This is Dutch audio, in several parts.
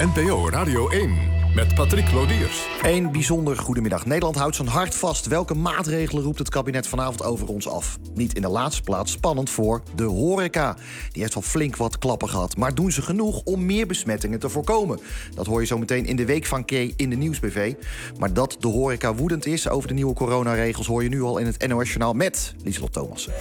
NPO Radio 1 met Patrick Lodiers. Een bijzonder goedemiddag. Nederland houdt zijn hart vast. Welke maatregelen roept het kabinet vanavond over ons af? Niet in de laatste plaats spannend voor de horeca. Die heeft al flink wat klappen gehad. Maar doen ze genoeg om meer besmettingen te voorkomen? Dat hoor je zo meteen in de Week van Kee in de Nieuwsbv. Maar dat de horeca woedend is over de nieuwe coronaregels hoor je nu al in het NOS-journaal met Lieselot Thomassen.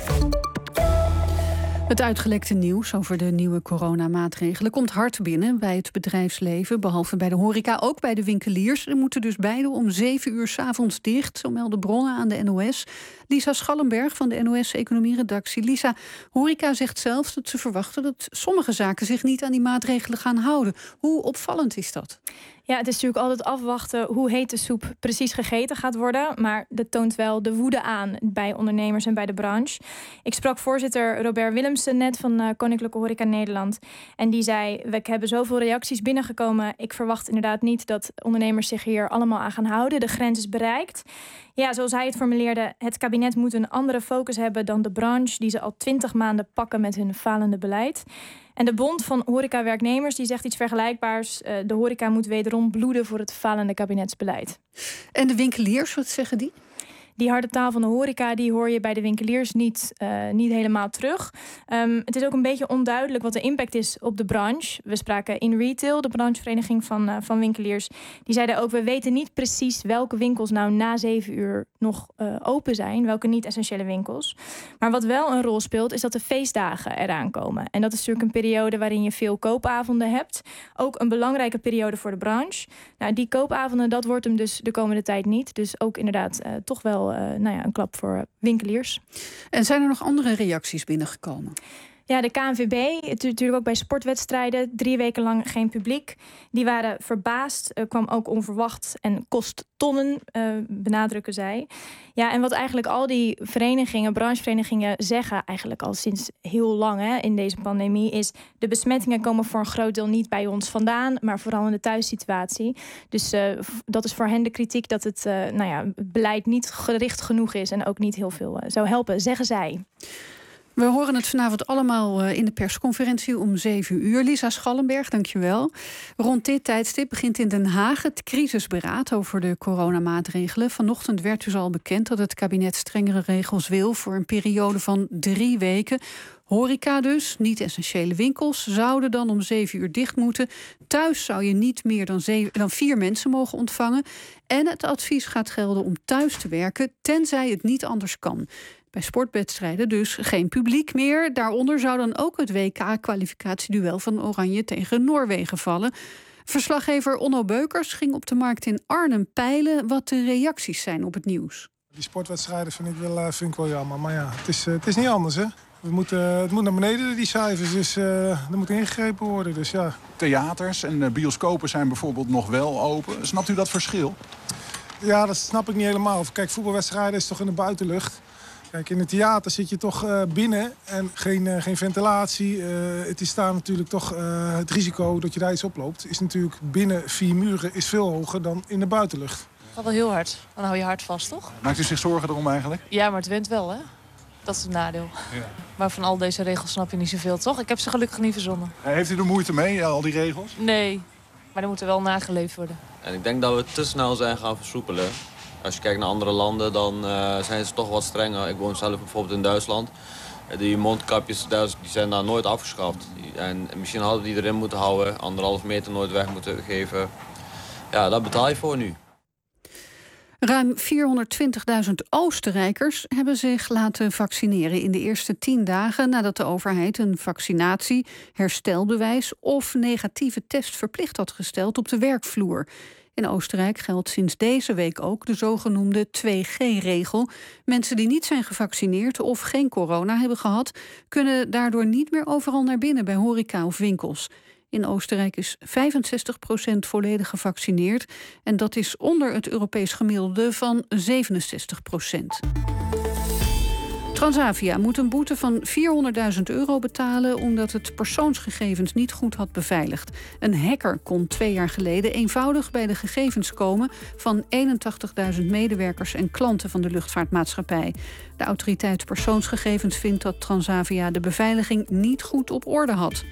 Het uitgelekte nieuws over de nieuwe coronamaatregelen komt hard binnen bij het bedrijfsleven, behalve bij de horeca, ook bij de winkeliers. Er moeten dus beide om 7 uur 's avonds dicht, zo melden bronnen aan de NOS. Lisa Schallenberg van de NOS-economieredactie. Lisa, horeca zegt zelf dat ze verwachten dat sommige zaken zich niet aan die maatregelen gaan houden. Hoe opvallend is dat? Ja, het is natuurlijk altijd afwachten hoe heet de soep precies gegeten gaat worden. Maar dat toont wel de woede aan bij ondernemers en bij de branche. Ik sprak voorzitter Robert Willemsen net van Koninklijke Horeca Nederland. En die zei, we hebben zoveel reacties binnengekomen. Ik verwacht inderdaad niet dat ondernemers zich hier allemaal aan gaan houden. De grens is bereikt. Ja, zoals hij het formuleerde, het kabinet moet een andere focus hebben dan de branche die ze al 20 maanden pakken met hun falende beleid. En de Bond van Horeca-werknemers die zegt iets vergelijkbaars. De horeca moet wederom bloeden voor het falende kabinetsbeleid. En de winkeliers, wat zeggen die? Die harde taal van de horeca die hoor je bij de winkeliers niet helemaal terug. Het is ook een beetje onduidelijk wat de impact is op de branche. We spraken in retail, de branchevereniging van winkeliers. Die zeiden ook, we weten niet precies welke winkels nou na 7 uur nog open zijn. Welke niet-essentiële winkels. Maar wat wel een rol speelt, is dat de feestdagen eraan komen. En dat is natuurlijk een periode waarin je veel koopavonden hebt. Ook een belangrijke periode voor de branche. Nou, die koopavonden, dat wordt hem dus de komende tijd niet. Dus ook inderdaad toch wel een klap voor winkeliers. En zijn er nog andere reacties binnengekomen? Ja, de KNVB, natuurlijk ook bij sportwedstrijden, 3 weken lang geen publiek. Die waren verbaasd, kwam ook onverwacht en kost tonnen, benadrukken zij. Ja, en wat eigenlijk al die verenigingen, brancheverenigingen zeggen eigenlijk al sinds heel lang in deze pandemie, is de besmettingen komen voor een groot deel niet bij ons vandaan, maar vooral in de thuissituatie. Dus dat is voor hen de kritiek dat het beleid niet gericht genoeg is en ook niet heel veel zou helpen, zeggen zij. We horen het vanavond allemaal in de persconferentie om 7 uur. Lisa Schallenberg, dankjewel. Rond dit tijdstip begint in Den Haag het crisisberaad over de coronamaatregelen. Vanochtend werd dus al bekend dat het kabinet strengere regels wil voor een periode van 3 weken. Horeca dus, niet-essentiële winkels, zouden dan om 7 uur dicht moeten. Thuis zou je niet meer dan 4 mensen mogen ontvangen. En het advies gaat gelden om thuis te werken, tenzij het niet anders kan. Bij sportwedstrijden dus geen publiek meer. Daaronder zou dan ook het WK-kwalificatieduel van Oranje tegen Noorwegen vallen. Verslaggever Onno Beukers ging op de markt in Arnhem peilen wat de reacties zijn op het nieuws. Die sportwedstrijden vind ik wel jammer. Maar ja, het is niet anders, hè. Het moet naar beneden, die cijfers, dus er moet ingegrepen worden. Dus ja. Theaters en bioscopen zijn bijvoorbeeld nog wel open. Snapt u dat verschil? Ja, dat snap ik niet helemaal. Kijk, voetbalwedstrijden is toch in de buitenlucht. Kijk, in het theater zit je toch binnen en geen ventilatie. Het is daar natuurlijk toch het risico dat je daar iets oploopt. Is natuurlijk binnen 4 muren is veel hoger dan in de buitenlucht. Dat gaat wel heel hard. Dan hou je hart vast, toch? Maakt u zich zorgen erom eigenlijk? Ja, maar het went wel, hè? Dat is het nadeel. Ja. Maar van al deze regels snap je niet zoveel, toch? Ik heb ze gelukkig niet verzonnen. Heeft u er moeite mee, al die regels? Nee, maar er moeten wel nageleefd worden. En ik denk dat we te snel zijn gaan versoepelen. Als je kijkt naar andere landen, dan zijn ze toch wat strenger. Ik woon zelf bijvoorbeeld in Duitsland. Die mondkapjes die zijn daar nooit afgeschaft. En misschien hadden we die erin moeten houden. 1,5 meter nooit weg moeten geven. Ja, daar betaal je voor nu. Ruim 420.000 Oostenrijkers hebben zich laten vaccineren in de eerste 10 dagen nadat de overheid een vaccinatie, herstelbewijs of negatieve test verplicht had gesteld op de werkvloer. In Oostenrijk geldt sinds deze week ook de zogenoemde 2G-regel. Mensen die niet zijn gevaccineerd of geen corona hebben gehad, kunnen daardoor niet meer overal naar binnen bij horeca of winkels. In Oostenrijk is 65% volledig gevaccineerd en dat is onder het Europees gemiddelde van 67%. Transavia moet een boete van €400.000 betalen omdat het persoonsgegevens niet goed had beveiligd. Een hacker kon 2 jaar geleden eenvoudig bij de gegevens komen van 81.000 medewerkers en klanten van de luchtvaartmaatschappij. De autoriteit persoonsgegevens vindt dat Transavia de beveiliging niet goed op orde had.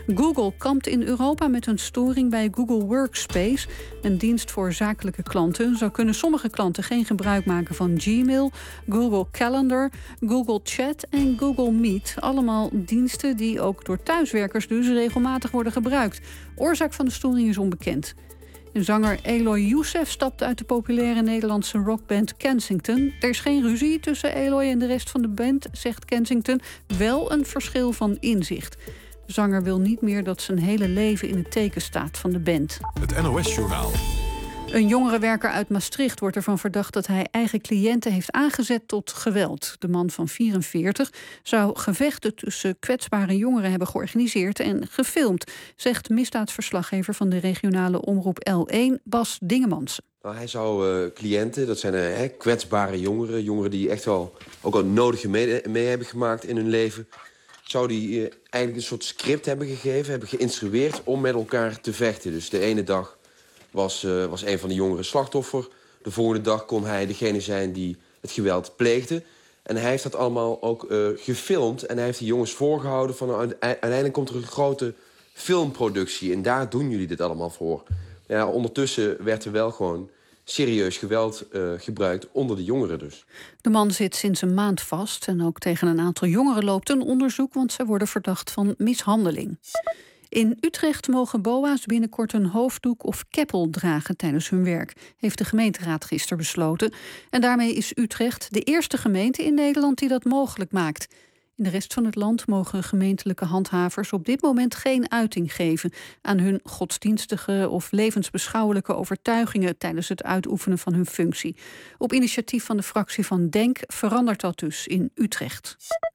Google kampt in Europa met een storing bij Google Workspace, een dienst voor zakelijke klanten. Zo kunnen sommige klanten geen gebruik maken van Gmail, Google Calendar, Google Chat en Google Meet. Allemaal diensten die ook door thuiswerkers dus regelmatig worden gebruikt. Oorzaak van de storing is onbekend. En zanger Eloy Youssef stapt uit de populaire Nederlandse rockband Kensington. Er is geen ruzie tussen Eloy en de rest van de band, zegt Kensington. Wel een verschil van inzicht. De zanger wil niet meer dat zijn hele leven in het teken staat van de band. Het NOS-journaal. Een jongerenwerker uit Maastricht wordt ervan verdacht dat hij eigen cliënten heeft aangezet tot geweld. De man van 44 zou gevechten tussen kwetsbare jongeren hebben georganiseerd en gefilmd, zegt misdaadverslaggever van de regionale omroep L1, Bas Dingemansen. Nou, hij zou cliënten, dat zijn kwetsbare jongeren die echt wel ook al nodige mee hebben gemaakt in hun leven, zou die eigenlijk een soort script hebben gegeven, hebben geïnstrueerd om met elkaar te vechten. Dus de ene dag was een van de jongeren slachtoffer. De volgende dag kon hij degene zijn die het geweld pleegde. En hij heeft dat allemaal ook gefilmd. En hij heeft die jongens voorgehouden van uiteindelijk komt er een grote filmproductie. En daar doen jullie dit allemaal voor. Ja, ondertussen werd er wel gewoon serieus geweld gebruikt onder de jongeren dus. De man zit sinds een maand vast. En ook tegen een aantal jongeren loopt een onderzoek, want zij worden verdacht van mishandeling. In Utrecht mogen boa's binnenkort een hoofddoek of keppel dragen tijdens hun werk, heeft de gemeenteraad gisteren besloten. En daarmee is Utrecht de eerste gemeente in Nederland die dat mogelijk maakt. In de rest van het land mogen gemeentelijke handhavers op dit moment geen uiting geven aan hun godsdienstige of levensbeschouwelijke overtuigingen tijdens het uitoefenen van hun functie. Op initiatief van de fractie van DENK verandert dat dus in Utrecht.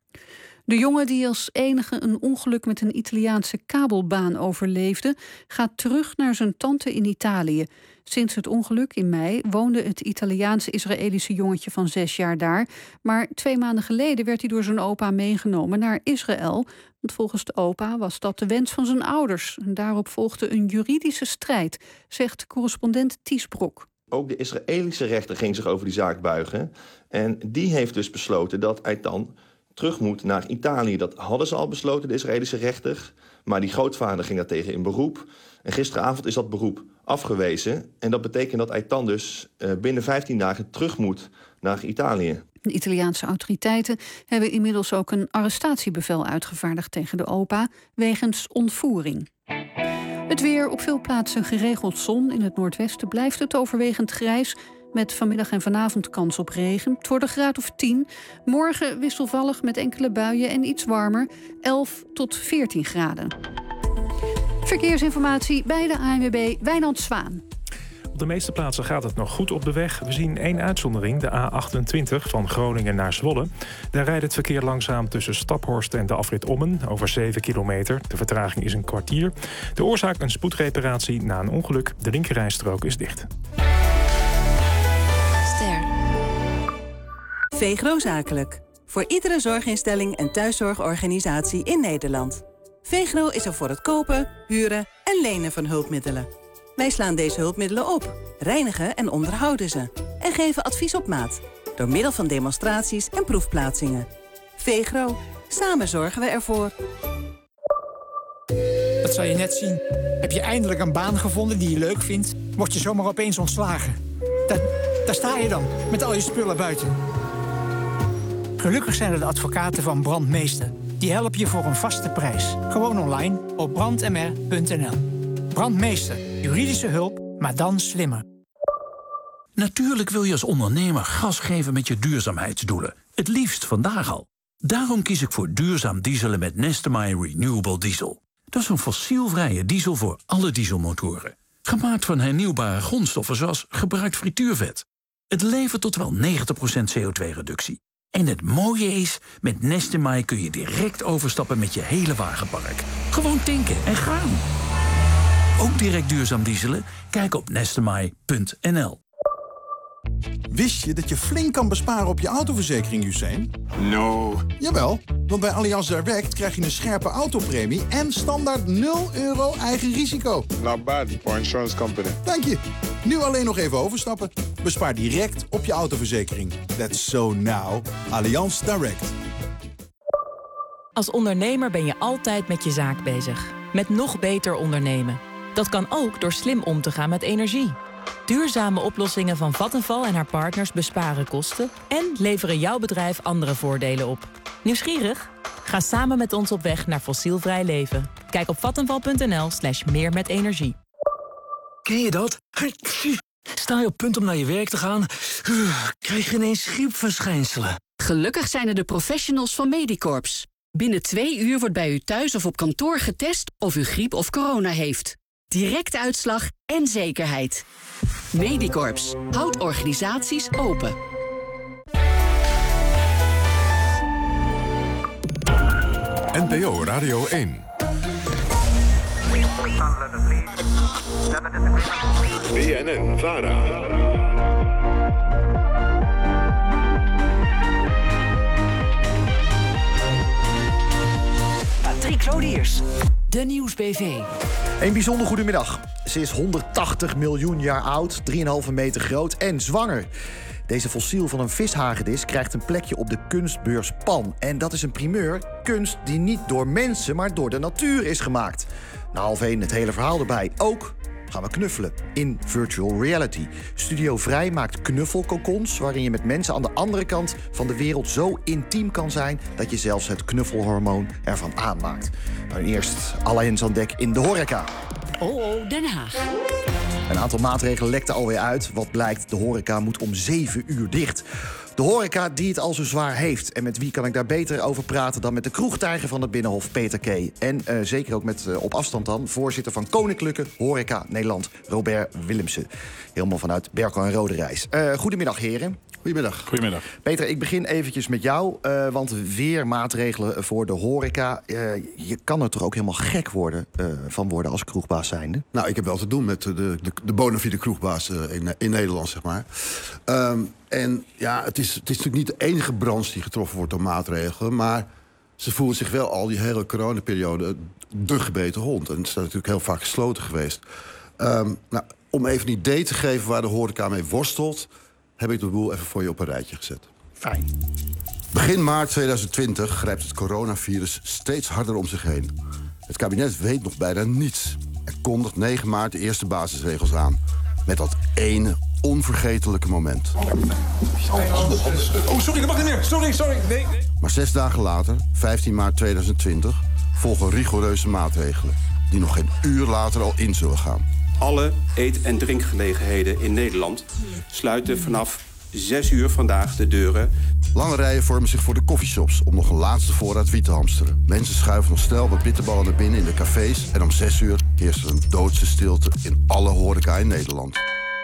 De jongen die als enige een ongeluk met een Italiaanse kabelbaan overleefde, gaat terug naar zijn tante in Italië. Sinds het ongeluk in mei woonde het Italiaans-Israëlische jongetje van 6 jaar daar. Maar 2 maanden geleden werd hij door zijn opa meegenomen naar Israël. Want volgens de opa was dat de wens van zijn ouders. En daarop volgde een juridische strijd, zegt correspondent Ties Brok. Ook de Israëlische rechter ging zich over die zaak buigen. En die heeft dus besloten dat Eitan terug moet naar Italië. Dat hadden ze al besloten, de Israëlische rechter. Maar die grootvader ging daartegen in beroep. En gisteravond is dat beroep afgewezen. En dat betekent dat Eitan dus binnen 15 dagen terug moet naar Italië. De Italiaanse autoriteiten hebben inmiddels ook een arrestatiebevel uitgevaardigd tegen de opa wegens ontvoering. Het weer, op veel plaatsen geregeld zon. In het noordwesten blijft het overwegend grijs, met vanmiddag en vanavond kans op regen. Het wordt een graad of 10. Morgen wisselvallig met enkele buien en iets warmer. 11 tot 14 graden. Verkeersinformatie bij de ANWB, Wijnand Zwaan. Op de meeste plaatsen gaat het nog goed op de weg. We zien 1 uitzondering, de A28 van Groningen naar Zwolle. Daar rijdt het verkeer langzaam tussen Staphorst en de afrit Ommen, over 7 kilometer. De vertraging is een kwartier. De oorzaak een spoedreparatie na een ongeluk. De linkerrijstrook is dicht. VEGRO Zakelijk. Voor iedere zorginstelling en thuiszorgorganisatie in Nederland. VEGRO is er voor het kopen, huren en lenen van hulpmiddelen. Wij slaan deze hulpmiddelen op, reinigen en onderhouden ze. En geven advies op maat. Door middel van demonstraties en proefplaatsingen. VEGRO. Samen zorgen we ervoor. Dat zal je net zien. Heb je eindelijk een baan gevonden die je leuk vindt, word je zomaar opeens ontslagen. Daar sta je dan, met al je spullen buiten. Gelukkig zijn er de advocaten van Brandmeester. Die helpen je voor een vaste prijs. Gewoon online op brandmr.nl. Brandmeester. Juridische hulp, maar dan slimmer. Natuurlijk wil je als ondernemer gas geven met je duurzaamheidsdoelen. Het liefst vandaag al. Daarom kies ik voor duurzaam dieselen met Nestemai Renewable Diesel. Dat is een fossielvrije diesel voor alle dieselmotoren. Gemaakt van hernieuwbare grondstoffen zoals gebruikt frituurvet. Het levert tot wel 90% CO2-reductie. En het mooie is, met Nestemai kun je direct overstappen met je hele wagenpark. Gewoon tanken en gaan. Ook direct duurzaam dieselen? Kijk op nestemai.nl. Wist je dat je flink kan besparen op je autoverzekering, Usain? No. Jawel, want bij Allianz Direct krijg je een scherpe autopremie en standaard €0 eigen risico. Not bad for insurance company. Dank je. Nu alleen nog even overstappen. Bespaar direct op je autoverzekering. That's so now. Allianz Direct. Als ondernemer ben je altijd met je zaak bezig. met nog beter ondernemen. Dat kan ook door slim om te gaan met energie. Duurzame oplossingen van Vattenfall en haar partners besparen kosten en leveren jouw bedrijf andere voordelen op. Nieuwsgierig? Ga samen met ons op weg naar fossielvrij leven. Kijk op vattenfall.nl/meer met energie. Ken je dat? Sta je op punt om naar je werk te gaan? Krijg je ineens griepverschijnselen? Gelukkig zijn er de professionals van Medicorps. Binnen 2 uur wordt bij u thuis of op kantoor getest of u griep of corona heeft. Directe uitslag en zekerheid. Medicorps houdt organisaties open. NPO Radio 1. BNN Vara. Patrick Lodiers, de Nieuwsbv. Een bijzonder goedemiddag. Ze is 180 miljoen jaar oud, 3,5 meter groot en zwanger. Deze fossiel van een vishagedis krijgt een plekje op de kunstbeurs Pan. En dat is een primeur, kunst die niet door mensen, maar door de natuur is gemaakt. Na 12:30 het hele verhaal erbij. Ook gaan we knuffelen in virtual reality. Studio Vrij maakt knuffelcocons waarin je met mensen aan de andere kant van de wereld zo intiem kan zijn dat je zelfs het knuffelhormoon ervan aanmaakt. Maar eerst alle hens aan dek in de horeca. Oh, Den Haag. Een aantal maatregelen lekten alweer uit. Wat blijkt, de horeca moet om 7 uur dicht. De horeca die het al zo zwaar heeft. En met wie kan ik daar beter over praten dan met de kroegtijger van het Binnenhof, Peter K. En zeker ook met op afstand dan voorzitter van Koninklijke Horeca Nederland, Robert Willemsen. Helemaal vanuit Berkel en Roderijs. Goedemiddag, heren. Goedemiddag. Goedemiddag. Peter, ik begin eventjes met jou, want weer maatregelen voor de horeca. Je kan er toch ook helemaal gek van worden als kroegbaas zijnde? Nou, ik heb wel te doen met de bona fide kroegbaas in Nederland, zeg maar. En ja, het is natuurlijk niet de enige branche die getroffen wordt door maatregelen, maar ze voelen zich wel al die hele coronaperiode de gebeten hond. En het is natuurlijk heel vaak gesloten geweest. Nou, om even een idee te geven waar de horeca mee worstelt, heb ik de boel even voor je op een rijtje gezet. Fijn. Begin maart 2020 grijpt het coronavirus steeds harder om zich heen. Het kabinet weet nog bijna niets en kondigt 9 maart de eerste basisregels aan. Met dat ene onvergetelijke moment. Oh, sorry, dat mag niet meer. Sorry. Nee. Maar 6 dagen later, 15 maart 2020, volgen rigoureuze maatregelen die nog geen uur later al in zullen gaan. Alle eet- en drinkgelegenheden in Nederland sluiten vanaf 6 uur vandaag de deuren. Lange rijen vormen zich voor de coffeeshops om nog een laatste voorraad wiet te hamsteren. Mensen schuiven nog snel wat bitterballen naar binnen in de cafés. En om 6 uur heerst er een doodse stilte in alle horeca in Nederland.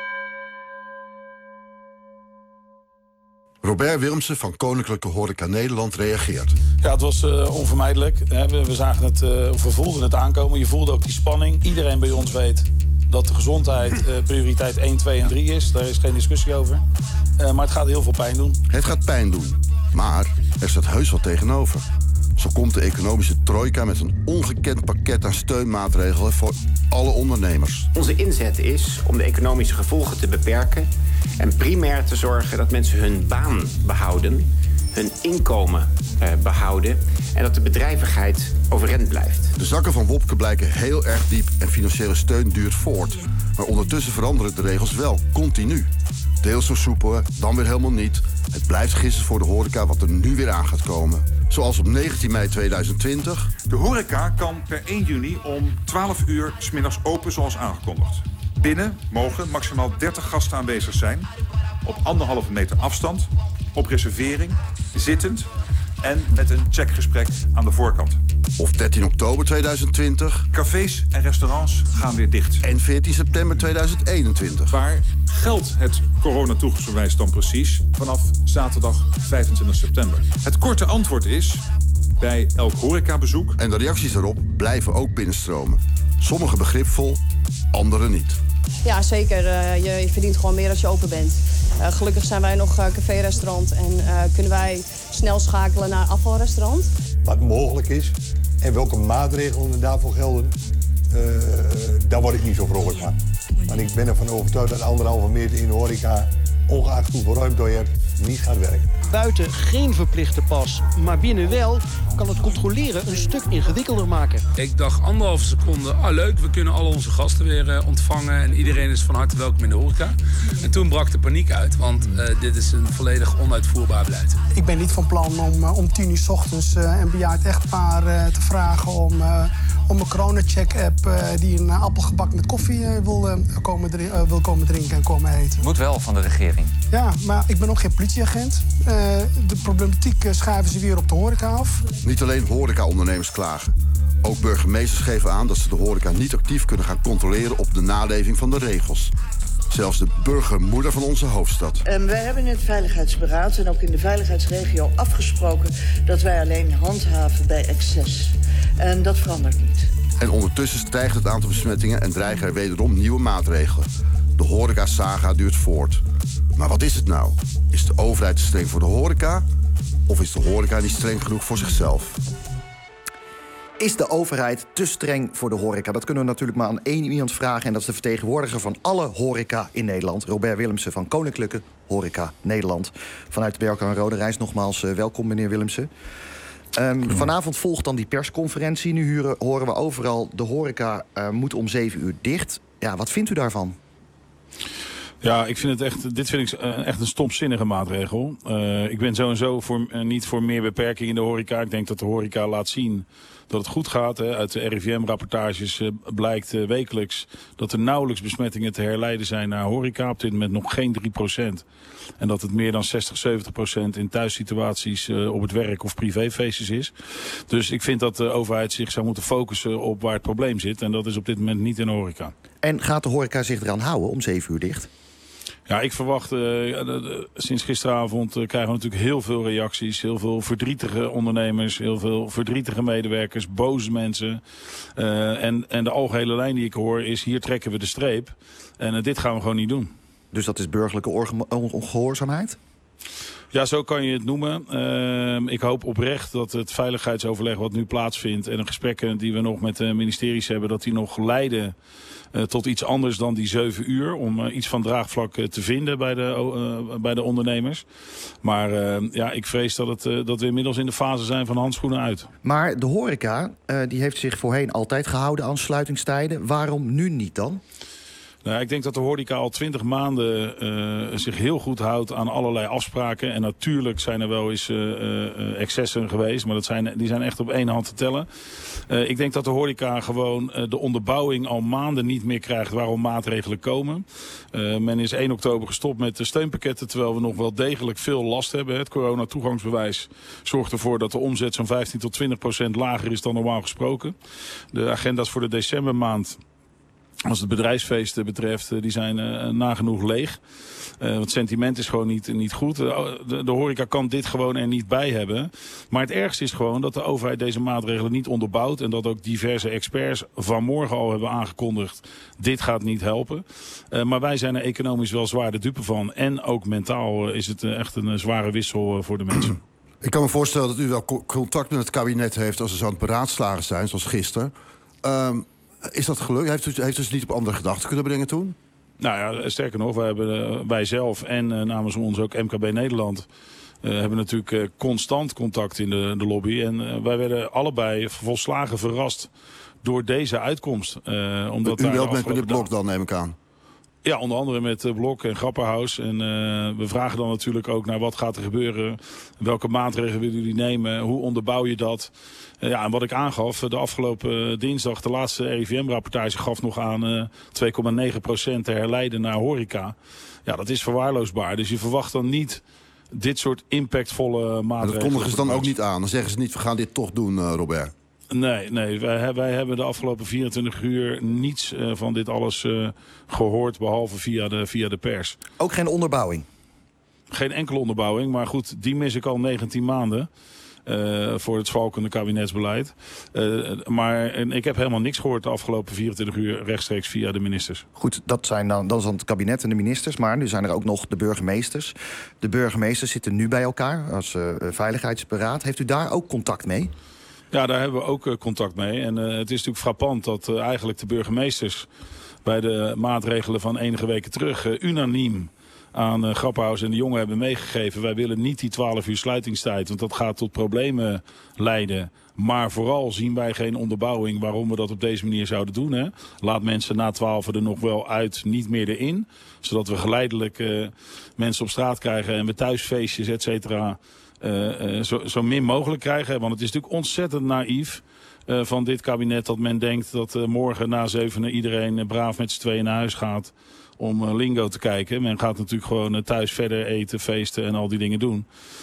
Robert Willemsen van Koninklijke Horeca Nederland reageert. Ja, het was onvermijdelijk. We zagen het, we voelden het aankomen. Je voelde ook die spanning. Iedereen bij ons weet dat de gezondheid prioriteit 1, 2 en 3 is. Daar is geen discussie over. Maar het gaat heel veel pijn doen. Het gaat pijn doen, maar er staat heus wat tegenover. Zo komt de economische trojka met een ongekend pakket aan steunmaatregelen voor alle ondernemers. Onze inzet is om de economische gevolgen te beperken en primair te zorgen dat mensen hun baan behouden, hun inkomen behouden en dat de bedrijvigheid overeind blijft. De zakken van Wopke blijken heel erg diep en financiële steun duurt voort. Maar ondertussen veranderen de regels wel, continu. Deels zo soepel, dan weer helemaal niet. Het blijft gissen voor de horeca wat er nu weer aan gaat komen. Zoals op 19 mei 2020. De horeca kan per 1 juni om 12 uur 's middags open zoals aangekondigd. Binnen mogen maximaal 30 gasten aanwezig zijn. Op 1,5 meter afstand. Op reservering. Zittend. En met een checkgesprek aan de voorkant. Of 13 oktober 2020. Cafés en restaurants gaan weer dicht. En 14 september 2021. Waar geldt het coronatoegangsbewijs dan precies? Vanaf zaterdag 25 september. Het korte antwoord is: bij elk horecabezoek. En de reacties daarop blijven ook binnenstromen. Sommige begripvol, andere niet. Ja, zeker. Je verdient gewoon meer als je open bent. Gelukkig zijn wij nog café-restaurant en kunnen wij snel schakelen naar afvalrestaurant. Wat mogelijk is en welke maatregelen daarvoor gelden, daar word ik niet zo vrolijk van. Want ik ben ervan overtuigd dat 1,5 meter in de horeca ongeacht hoeveel ruimte je hebt, niet gaat werken. Buiten geen verplichte pas, maar binnen wel, kan het controleren een stuk ingewikkelder maken. Ik dacht 1,5 seconde, leuk, we kunnen al onze gasten weer ontvangen en iedereen is van harte welkom in de horeca. En toen brak de paniek uit, want dit is een volledig onuitvoerbaar beleid. Ik ben niet van plan om 10 uur 's ochtends een bejaard echtpaar te vragen om een corona-check-app die een appelgebak met koffie wil komen drinken en komen eten. Moet wel van de regering. Ja, maar ik ben ook geen politieagent. De problematiek schuiven ze weer op de horeca af. Niet alleen horecaondernemers klagen. Ook burgemeesters geven aan dat ze de horeca niet actief kunnen gaan controleren op de naleving van de regels. Zelfs de burgermoeder van onze hoofdstad. Wij hebben in het Veiligheidsberaad en ook in de veiligheidsregio afgesproken dat wij alleen handhaven bij excess. En dat verandert niet. En ondertussen stijgt het aantal besmettingen en dreigen er wederom nieuwe maatregelen. De horeca-saga duurt voort. Maar wat is het nou? Is de overheid te streng voor de horeca? Of is de horeca niet streng genoeg voor zichzelf? Is de overheid te streng voor de horeca? Dat kunnen we natuurlijk maar aan één iemand vragen. En dat is de vertegenwoordiger van alle horeca in Nederland. Robert Willemsen van Koninklijke Horeca Nederland. Vanuit Berkel en Rode Reis nogmaals welkom, meneer Willemsen. Vanavond volgt dan die persconferentie. Nu horen we overal, de horeca moet om 7 uur dicht. Ja, wat vindt u daarvan? Ja, dit vind ik echt een stomzinnige maatregel. Ik ben sowieso niet voor meer beperking in de horeca. Ik denk dat de horeca laat zien dat het goed gaat. Hè. Uit de RIVM-rapportages blijkt wekelijks dat er nauwelijks besmettingen te herleiden zijn naar horeca. Op dit moment nog geen 3%. En dat het meer dan 60-70% in thuissituaties op het werk of privéfeestjes is. Dus ik vind dat de overheid zich zou moeten focussen op waar het probleem zit. En dat is op dit moment niet in de horeca. En gaat de horeca zich eraan houden om 7 uur dicht? Ja, ik verwacht, sinds gisteravond krijgen we natuurlijk heel veel reacties. Heel veel verdrietige ondernemers, heel veel verdrietige medewerkers, boze mensen. En de algehele lijn die ik hoor is, hier trekken we de streep. En dit gaan we gewoon niet doen. Dus dat is burgerlijke ongehoorzaamheid? Ja, zo kan je het noemen. Ik hoop oprecht dat het veiligheidsoverleg wat nu plaatsvindt en de gesprekken die we nog met de ministeries hebben, dat die nog leiden tot iets anders dan die 7 uur. Om iets van draagvlak te vinden bij de ondernemers. Maar ik vrees dat we inmiddels in de fase zijn van handschoenen uit. Maar de horeca die heeft zich voorheen altijd gehouden aan sluitingstijden. Waarom nu niet dan? Nou, ik denk dat de horeca al 20 maanden zich heel goed houdt aan allerlei afspraken. En natuurlijk zijn er wel eens excessen geweest, maar die zijn echt op één hand te tellen. Ik denk dat de horeca gewoon de onderbouwing al maanden niet meer krijgt waarom maatregelen komen. Men is 1 oktober gestopt met de steunpakketten, terwijl we nog wel degelijk veel last hebben. Het corona-toegangsbewijs zorgt ervoor dat de omzet zo'n 15-20% lager is dan normaal gesproken. De agenda's voor de decembermaand, als het bedrijfsfeesten betreft, die zijn nagenoeg leeg. Het sentiment is gewoon niet goed. De horeca kan dit gewoon er niet bij hebben. Maar het ergste is gewoon dat de overheid deze maatregelen niet onderbouwt. En dat ook diverse experts vanmorgen al hebben aangekondigd, dit gaat niet helpen. Maar wij zijn er economisch wel zwaar de dupe van. En ook mentaal is het echt een zware wissel voor de mensen. Ik kan me voorstellen dat u wel contact met het kabinet heeft als ze zo aan het beraadslagen zijn, zoals gisteren. Is dat gelukt? Heeft u dus niet op andere gedachten kunnen brengen toen? Nou ja, sterker nog, wij zelf en namens ons ook MKB Nederland hebben natuurlijk constant contact in de lobby. En wij werden allebei volslagen verrast door deze uitkomst. Omdat u wel met meneer Blok dan, neem ik aan? Ja, onder andere met Blok en Grapperhaus. En we vragen dan natuurlijk ook naar wat gaat er gebeuren. Welke maatregelen willen jullie nemen? Hoe onderbouw je dat? En wat ik aangaf, de afgelopen dinsdag, de laatste RIVM-rapportage gaf nog aan 2,9% te herleiden naar horeca. Ja, dat is verwaarloosbaar. Dus je verwacht dan niet dit soort impactvolle maatregelen. Dat kondigen ze dan ook niet aan? Dan zeggen ze niet, we gaan dit toch doen, Robert? Nee. Wij hebben de afgelopen 24 uur niets van dit alles gehoord, behalve via de pers. Ook geen onderbouwing? Geen enkele onderbouwing, maar goed, die mis ik al 19 maanden. Voor het zwalkende kabinetsbeleid. Maar ik heb helemaal niks gehoord de afgelopen 24 uur rechtstreeks via de ministers. Goed, dat is dan het kabinet en de ministers. Maar nu zijn er ook nog de burgemeesters. De burgemeesters zitten nu bij elkaar als veiligheidsberaad. Heeft u daar ook contact mee? Ja, daar hebben we ook contact mee. En het is natuurlijk frappant dat eigenlijk de burgemeesters bij de maatregelen van enige weken terug unaniem aan Grapperhaus en de jongen hebben meegegeven. Wij willen niet die 12 uur sluitingstijd, want dat gaat tot problemen leiden. Maar vooral zien wij geen onderbouwing waarom we dat op deze manier zouden doen. Hè. Laat mensen na 12 er nog wel uit, niet meer erin. Zodat we geleidelijk mensen op straat krijgen en we thuisfeestjes, et cetera, zo min mogelijk krijgen. Want het is natuurlijk ontzettend naïef van dit kabinet dat men denkt dat morgen na 7 iedereen braaf met z'n tweeën naar huis gaat om Lingo te kijken. Men gaat natuurlijk gewoon thuis verder eten, feesten en al die dingen doen.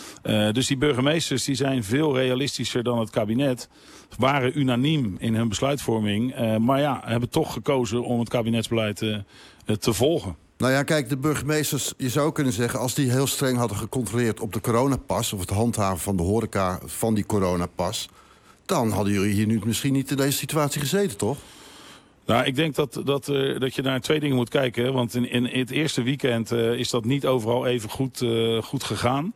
Dus die burgemeesters die zijn veel realistischer dan het kabinet. Waren unaniem in hun besluitvorming. Maar ja, hebben toch gekozen om het kabinetsbeleid te volgen. Nou ja, kijk, de burgemeesters, je zou kunnen zeggen, als die heel streng hadden gecontroleerd op de coronapas, of het handhaven van de horeca van die coronapas, dan hadden jullie hier nu misschien niet in deze situatie gezeten, toch? Nou, ik denk dat je naar 2 dingen moet kijken. Want in het eerste weekend is dat niet overal even goed gegaan.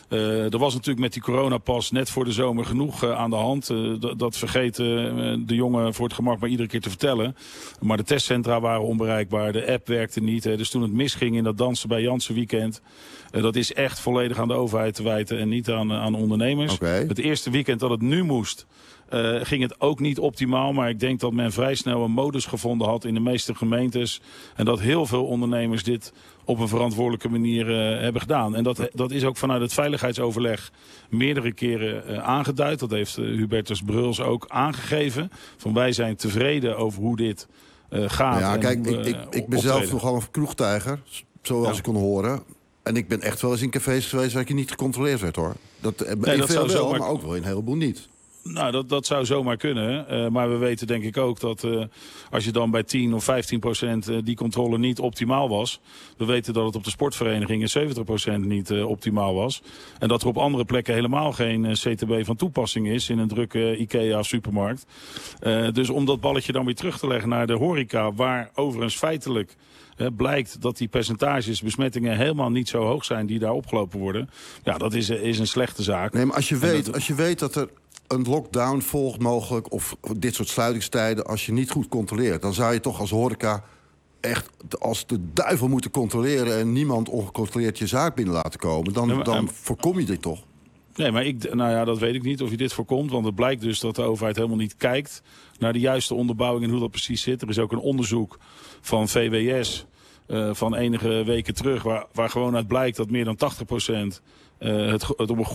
Er was natuurlijk met die coronapas net voor de zomer genoeg aan de hand. Dat vergeten de jongen voor het gemak maar iedere keer te vertellen. Maar de testcentra waren onbereikbaar, de app werkte niet. Dus toen het misging in dat dansen bij Jansen weekend, dat is echt volledig aan de overheid te wijten en niet aan ondernemers. Okay. Het eerste weekend dat het nu moest, ging het ook niet optimaal. Maar ik denk dat men vrij snel een modus gevonden had in de meeste gemeentes. En dat heel veel ondernemers dit op een verantwoordelijke manier hebben gedaan. En dat is ook vanuit het veiligheidsoverleg meerdere keren aangeduid. Dat heeft Hubertus Bruls ook aangegeven. Van wij zijn tevreden over hoe dit gaat. Ja, kijk, ik ben zelf nogal een kroegtijger, zoals ik kon horen. En ik ben echt wel eens in cafés geweest waar ik niet gecontroleerd werd, hoor. Dat veel wel, maar ook wel in een heleboel niet. Nou, dat zou zomaar kunnen. Maar we weten denk ik ook dat als je dan bij 10 of 15% die controle niet optimaal was. We weten dat het op de sportverenigingen 70% niet optimaal was. En dat er op andere plekken helemaal geen CTB van toepassing is in een drukke IKEA supermarkt. Dus om dat balletje dan weer terug te leggen naar de horeca, waar overigens feitelijk blijkt dat die percentages besmettingen helemaal niet zo hoog zijn die daar opgelopen worden. Ja, dat is een slechte zaak. Nee, maar als je weet dat er een lockdown volgt mogelijk, of dit soort sluitingstijden, als je niet goed controleert, dan zou je toch als horeca echt als de duivel moeten controleren en niemand ongecontroleerd je zaak binnen laten komen. Dan voorkom je dit toch? Nee, maar dat weet ik niet of je dit voorkomt. Want het blijkt dus dat de overheid helemaal niet kijkt naar de juiste onderbouwing en hoe dat precies zit. Er is ook een onderzoek van VWS van enige weken terug, waar gewoon uit blijkt dat meer dan 80% het op een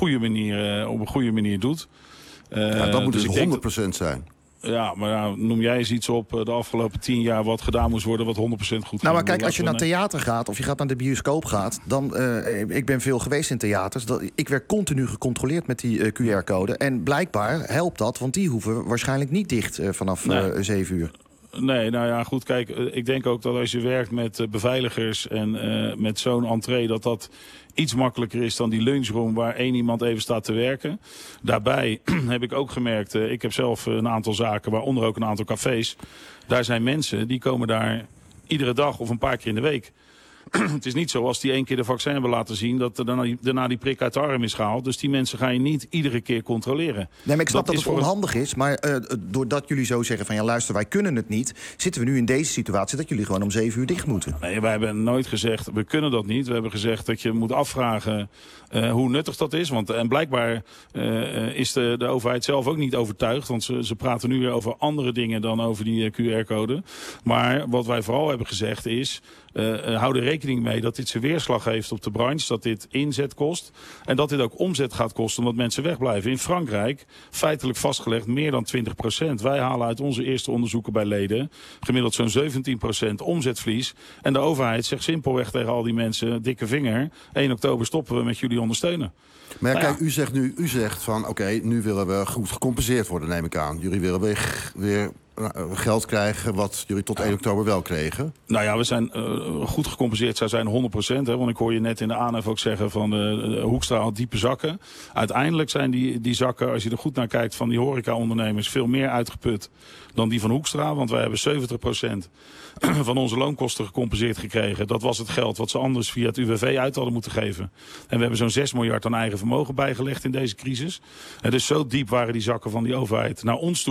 goede manier doet. Dat moet dus 100% zijn. Ja, maar noem jij eens iets op de afgelopen 10 jaar wat gedaan moest worden wat 100% goed ging. Nou, maar kijk, als je naar theater gaat of je gaat naar de bioscoop gaat, dan, ik ben veel geweest in theaters, ik werd continu gecontroleerd met die QR-code. En blijkbaar helpt dat, want die hoeven waarschijnlijk niet dicht vanaf 7 uur. Nee, nou ja, goed, kijk, ik denk ook dat als je werkt met beveiligers en met zo'n entree, dat iets makkelijker is dan die lunchroom waar 1 iemand even staat te werken. Daarbij heb ik ook gemerkt, ik heb zelf een aantal zaken, waaronder ook een aantal cafés. Daar zijn mensen, die komen daar iedere dag of een paar keer in de week. Het is niet zo als die 1 keer de vaccin hebben laten zien dat daarna die prik uit de arm is gehaald. Dus die mensen ga je niet iedere keer controleren. Nee, maar ik snap dat het onhandig is. Maar doordat jullie zo zeggen van ja, luister, wij kunnen het niet, zitten we nu in deze situatie dat jullie gewoon om 7 uur dicht moeten. Nee, wij hebben nooit gezegd, we kunnen dat niet. We hebben gezegd dat je moet afvragen hoe nuttig dat is. En blijkbaar is de overheid zelf ook niet overtuigd. Want ze praten nu weer over andere dingen dan over die QR-code. Maar wat wij vooral hebben gezegd is, hou er rekening mee dat dit zijn weerslag heeft op de branche. Dat dit inzet kost. En dat dit ook omzet gaat kosten omdat mensen wegblijven. In Frankrijk, feitelijk vastgelegd, meer dan 20%. Wij halen uit onze eerste onderzoeken bij leden gemiddeld zo'n 17% omzetverlies. En de overheid zegt simpelweg tegen al die mensen, dikke vinger, 1 oktober stoppen we met jullie ondersteunen. Maar kijk, u zegt van oké, nu willen we goed gecompenseerd worden, neem ik aan. Jullie willen weer geld krijgen wat jullie tot 1 oktober wel kregen. Nou ja, we zijn goed gecompenseerd zou zijn 100%. Hè, want ik hoor je net in de aanhef ook zeggen van Hoekstra had diepe zakken. Uiteindelijk zijn die zakken, als je er goed naar kijkt, van die horeca-ondernemers veel meer uitgeput dan die van Hoekstra. Want wij hebben 70% van onze loonkosten gecompenseerd gekregen. Dat was het geld wat ze anders via het UWV uit hadden moeten geven. En we hebben zo'n 6 miljard aan eigen vermogen bijgelegd in deze crisis. En dus zo diep waren die zakken van die overheid naar ons toe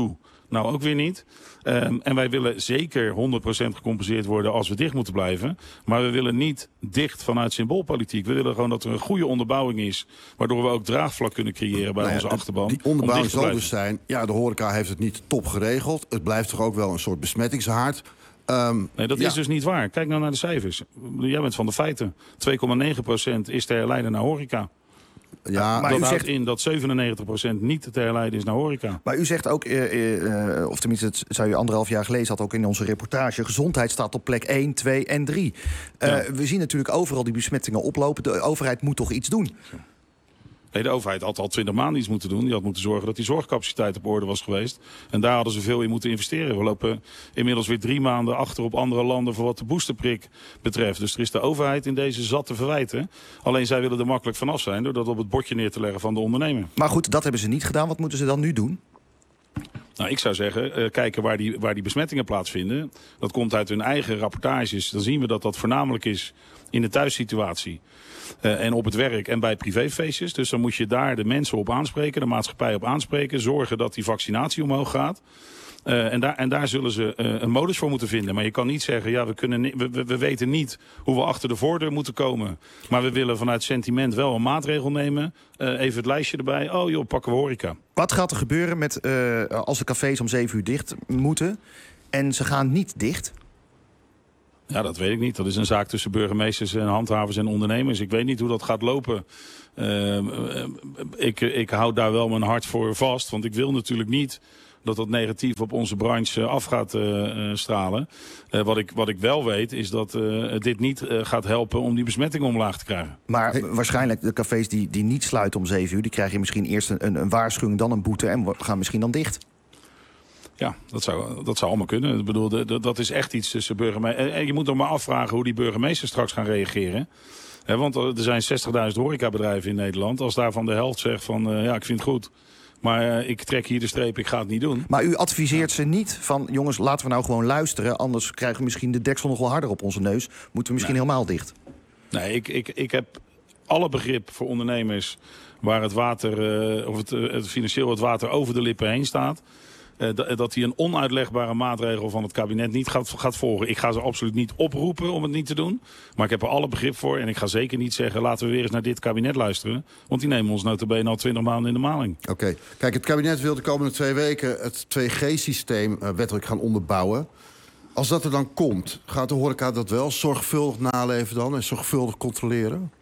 Nou, ook weer niet. En wij willen zeker 100% gecompenseerd worden als we dicht moeten blijven. Maar we willen niet dicht vanuit symboolpolitiek. We willen gewoon dat er een goede onderbouwing is. Waardoor we ook draagvlak kunnen creëren bij onze achterban. Die onderbouwing zal dus zijn, ja, de horeca heeft het niet top geregeld. Het blijft toch ook wel een soort besmettingshaard. Nee, dat is dus niet waar. Kijk nou naar de cijfers. Jij bent van de feiten. 2,9% is te herleiden naar horeca. Ja, maar dat u houdt zegt in dat 97% niet te herleiden is naar horeca. Maar u zegt ook, of tenminste, het zou u 1,5 jaar geleden had ook in onze reportage, gezondheid staat op plek 1, 2 en 3. We zien natuurlijk overal die besmettingen oplopen. De overheid moet toch iets doen? Nee, de overheid had al 20 maanden iets moeten doen. Die had moeten zorgen dat die zorgcapaciteit op orde was geweest. En daar hadden ze veel in moeten investeren. We lopen inmiddels weer 3 maanden achter op andere landen voor wat de boosterprik betreft. Dus er is de overheid in deze zat te verwijten. Alleen zij willen er makkelijk vanaf zijn door dat op het bordje neer te leggen van de ondernemer. Maar goed, dat hebben ze niet gedaan. Wat moeten ze dan nu doen? Nou, ik zou zeggen, kijken waar die besmettingen plaatsvinden. Dat komt uit hun eigen rapportages. Dan zien we dat dat voornamelijk is in de thuissituatie. En op het werk en bij privéfeestjes. Dus dan moet je daar de mensen op aanspreken, de maatschappij op aanspreken. Zorgen dat die vaccinatie omhoog gaat. En daar zullen ze een modus voor moeten vinden. Maar je kan niet zeggen, ja, we weten niet hoe we achter de voordeur moeten komen. Maar we willen vanuit sentiment wel een maatregel nemen. Even het lijstje erbij. Oh joh, pakken we horeca. Wat gaat er gebeuren met als de cafés om 7 uur dicht moeten en ze gaan niet dicht? Ja, dat weet ik niet. Dat is een zaak tussen burgemeesters en handhavers en ondernemers. Ik weet niet hoe dat gaat lopen. Ik hou daar wel mijn hart voor vast. Want ik wil natuurlijk niet dat dat negatief op onze branche af gaat stralen. Wat ik wel weet is dat dit niet gaat helpen om die besmetting omlaag te krijgen. Maar waarschijnlijk de cafés die niet sluiten om 7 uur... die krijgen misschien eerst een waarschuwing, dan een boete en gaan misschien dan dicht. Ja, dat zou allemaal kunnen. Ik bedoel, dat is echt iets tussen burgemeesters. En je moet nog maar afvragen hoe die burgemeesters straks gaan reageren. Want er zijn 60.000 horecabedrijven in Nederland. Als daarvan de helft zegt van, ja, ik vind het goed, maar ik trek hier de streep, ik ga het niet doen. Maar u adviseert ze niet van, jongens, laten we nou gewoon luisteren. Anders krijgen we misschien de deksel nog wel harder op onze neus. Moeten we misschien helemaal dicht. Nee, ik heb alle begrip voor ondernemers waar het water, of het financieel het water over de lippen heen staat. Dat die een onuitlegbare maatregel van het kabinet niet gaat volgen. Ik ga ze absoluut niet oproepen om het niet te doen. Maar ik heb er alle begrip voor. En ik ga zeker niet zeggen, laten we weer eens naar dit kabinet luisteren. Want die nemen ons nota bene al 20 maanden in de maling. Oké. Kijk, het kabinet wil de komende 2 weken het 2G-systeem wettelijk gaan onderbouwen. Als dat er dan komt, gaat de horeca dat wel zorgvuldig naleven dan en zorgvuldig controleren?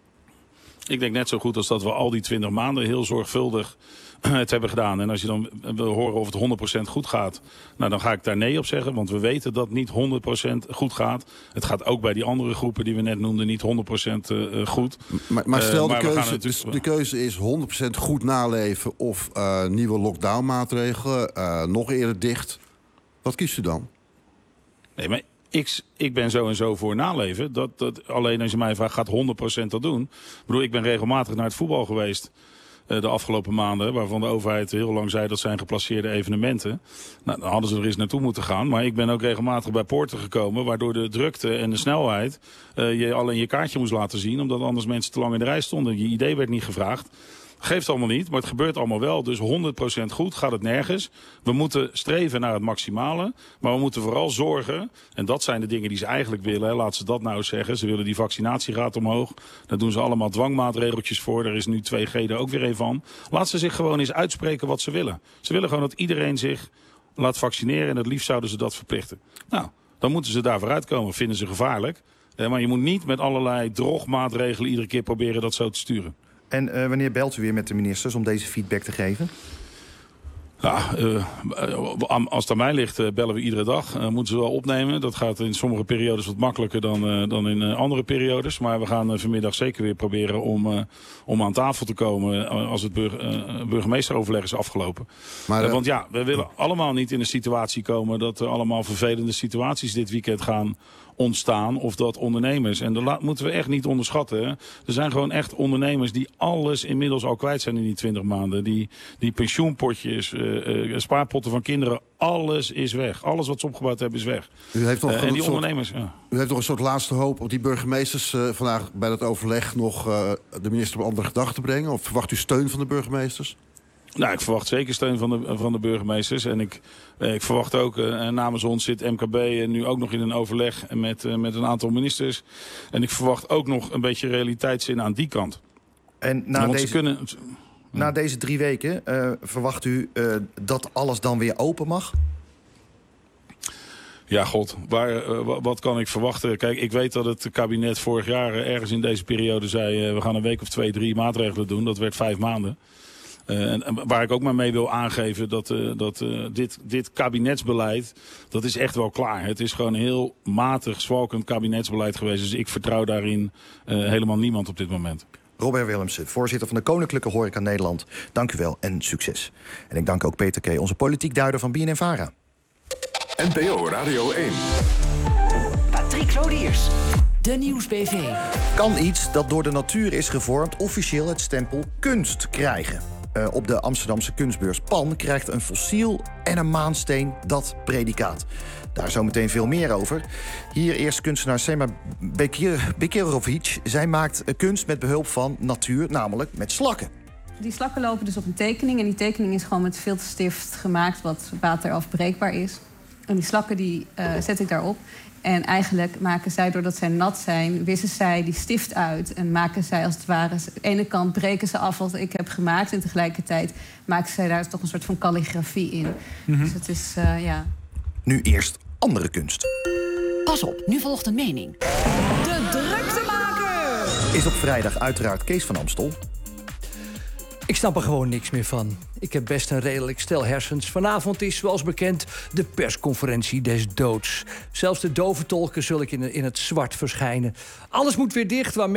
Ik denk net zo goed als dat we al die 20 maanden heel zorgvuldig het hebben gedaan. En als je dan wil horen of het 100% goed gaat, nou, dan ga ik daar nee op zeggen. Want we weten dat niet 100% goed gaat. Het gaat ook bij die andere groepen die we net noemden niet 100% goed. Maar stel de keuze is 100% goed naleven of nieuwe lockdown-maatregelen, nog eerder dicht. Wat kiest u dan? Nee, maar ik ben zo en zo voor naleven. Alleen als je mij vraagt, gaat 100% dat doen? Ik bedoel, ik ben regelmatig naar het voetbal geweest de afgelopen maanden, waarvan de overheid heel lang zei dat zijn geplaceerde evenementen. Nou, dan hadden ze er eens naartoe moeten gaan. Maar ik ben ook regelmatig bij poorten gekomen, waardoor de drukte en de snelheid je alleen je kaartje moest laten zien, omdat anders mensen te lang in de rij stonden. Je idee werd niet gevraagd. Geeft allemaal niet, maar het gebeurt allemaal wel. Dus 100% goed gaat het nergens. We moeten streven naar het maximale. Maar we moeten vooral zorgen, en dat zijn de dingen die ze eigenlijk willen. Laat ze dat nou eens zeggen. Ze willen die vaccinatiegraad omhoog. Daar doen ze allemaal dwangmaatregeltjes voor. Daar is nu 2G er ook weer een van. Laat ze zich gewoon eens uitspreken wat ze willen. Ze willen gewoon dat iedereen zich laat vaccineren. En het liefst zouden ze dat verplichten. Nou, dan moeten ze daar vooruit komen. Vinden ze gevaarlijk. Maar je moet niet met allerlei drogmaatregelen iedere keer proberen dat zo te sturen. En wanneer belt u weer met de ministers om deze feedback te geven? Ja, als het aan mij ligt, bellen we iedere dag. Moeten ze wel opnemen. Dat gaat in sommige periodes wat makkelijker dan in andere periodes. Maar we gaan vanmiddag zeker weer proberen om aan tafel te komen als het burgemeesteroverleg is afgelopen. Maar, want ja, we willen allemaal niet in een situatie komen dat er allemaal vervelende situaties dit weekend gaan ontstaan, of dat ondernemers. En dat moeten we echt niet onderschatten. Hè. Er zijn gewoon echt ondernemers die alles inmiddels al kwijt zijn in die 20 maanden. Die pensioenpotjes, spaarpotten van kinderen, alles is weg. Alles wat ze opgebouwd hebben is weg. U heeft nog en die ondernemers, ja. U heeft nog een soort laatste hoop op die burgemeesters vandaag bij dat overleg nog de minister op andere gedachten brengen? Of verwacht u steun van de burgemeesters? Nou, ik verwacht zeker steun van de burgemeesters. En ik verwacht ook, namens ons zit MKB nu ook nog in een overleg met een aantal ministers. En ik verwacht ook nog een beetje realiteitszin aan die kant. En na deze 3 weken verwacht u dat alles dan weer open mag? Ja, god, wat kan ik verwachten? Kijk, ik weet dat het kabinet vorig jaar ergens in deze periode zei... we gaan een week of 2, 3 maatregelen doen. Dat werd 5 maanden. En waar ik ook maar mee wil aangeven dat dit kabinetsbeleid... dat is echt wel klaar. Het is gewoon een heel matig, zwalkend kabinetsbeleid geweest. Dus ik vertrouw daarin helemaal niemand op dit moment. Robert Willemsen, voorzitter van de Koninklijke Horeca Nederland. Dank u wel en succes. En ik dank ook Peter K., onze politiek duider van BNN-Vara. NPO Radio 1. Patrick Lodiers. De Nieuwsbv. Kan iets dat door de natuur is gevormd officieel het stempel kunst krijgen? Op de Amsterdamse kunstbeurs Pan krijgt een fossiel en een maansteen dat predicaat. Daar zometeen veel meer over. Hier eerst kunstenaar Sema Bekirovic. Zij maakt kunst met behulp van natuur, namelijk met slakken. Die slakken lopen dus op een tekening. En die tekening is gewoon met filterstift gemaakt wat waterafbreekbaar is. En die slakken die zet ik daarop. En eigenlijk maken zij, doordat zij nat zijn, wissen zij die stift uit. En maken zij als het ware... Aan de ene kant breken ze af wat ik heb gemaakt. En tegelijkertijd maken zij daar toch een soort van kalligrafie in. Dus het is, ja... Nu eerst andere kunst. Pas op, nu volgt een mening. De druktemaker! Is op vrijdag uiteraard Kees van Amstel. Ik snap er gewoon niks meer van. Ik heb best een redelijk stel hersens. Vanavond is, zoals bekend, de persconferentie des doods. Zelfs de doventolken zul ik in het zwart verschijnen. Alles moet weer dicht waar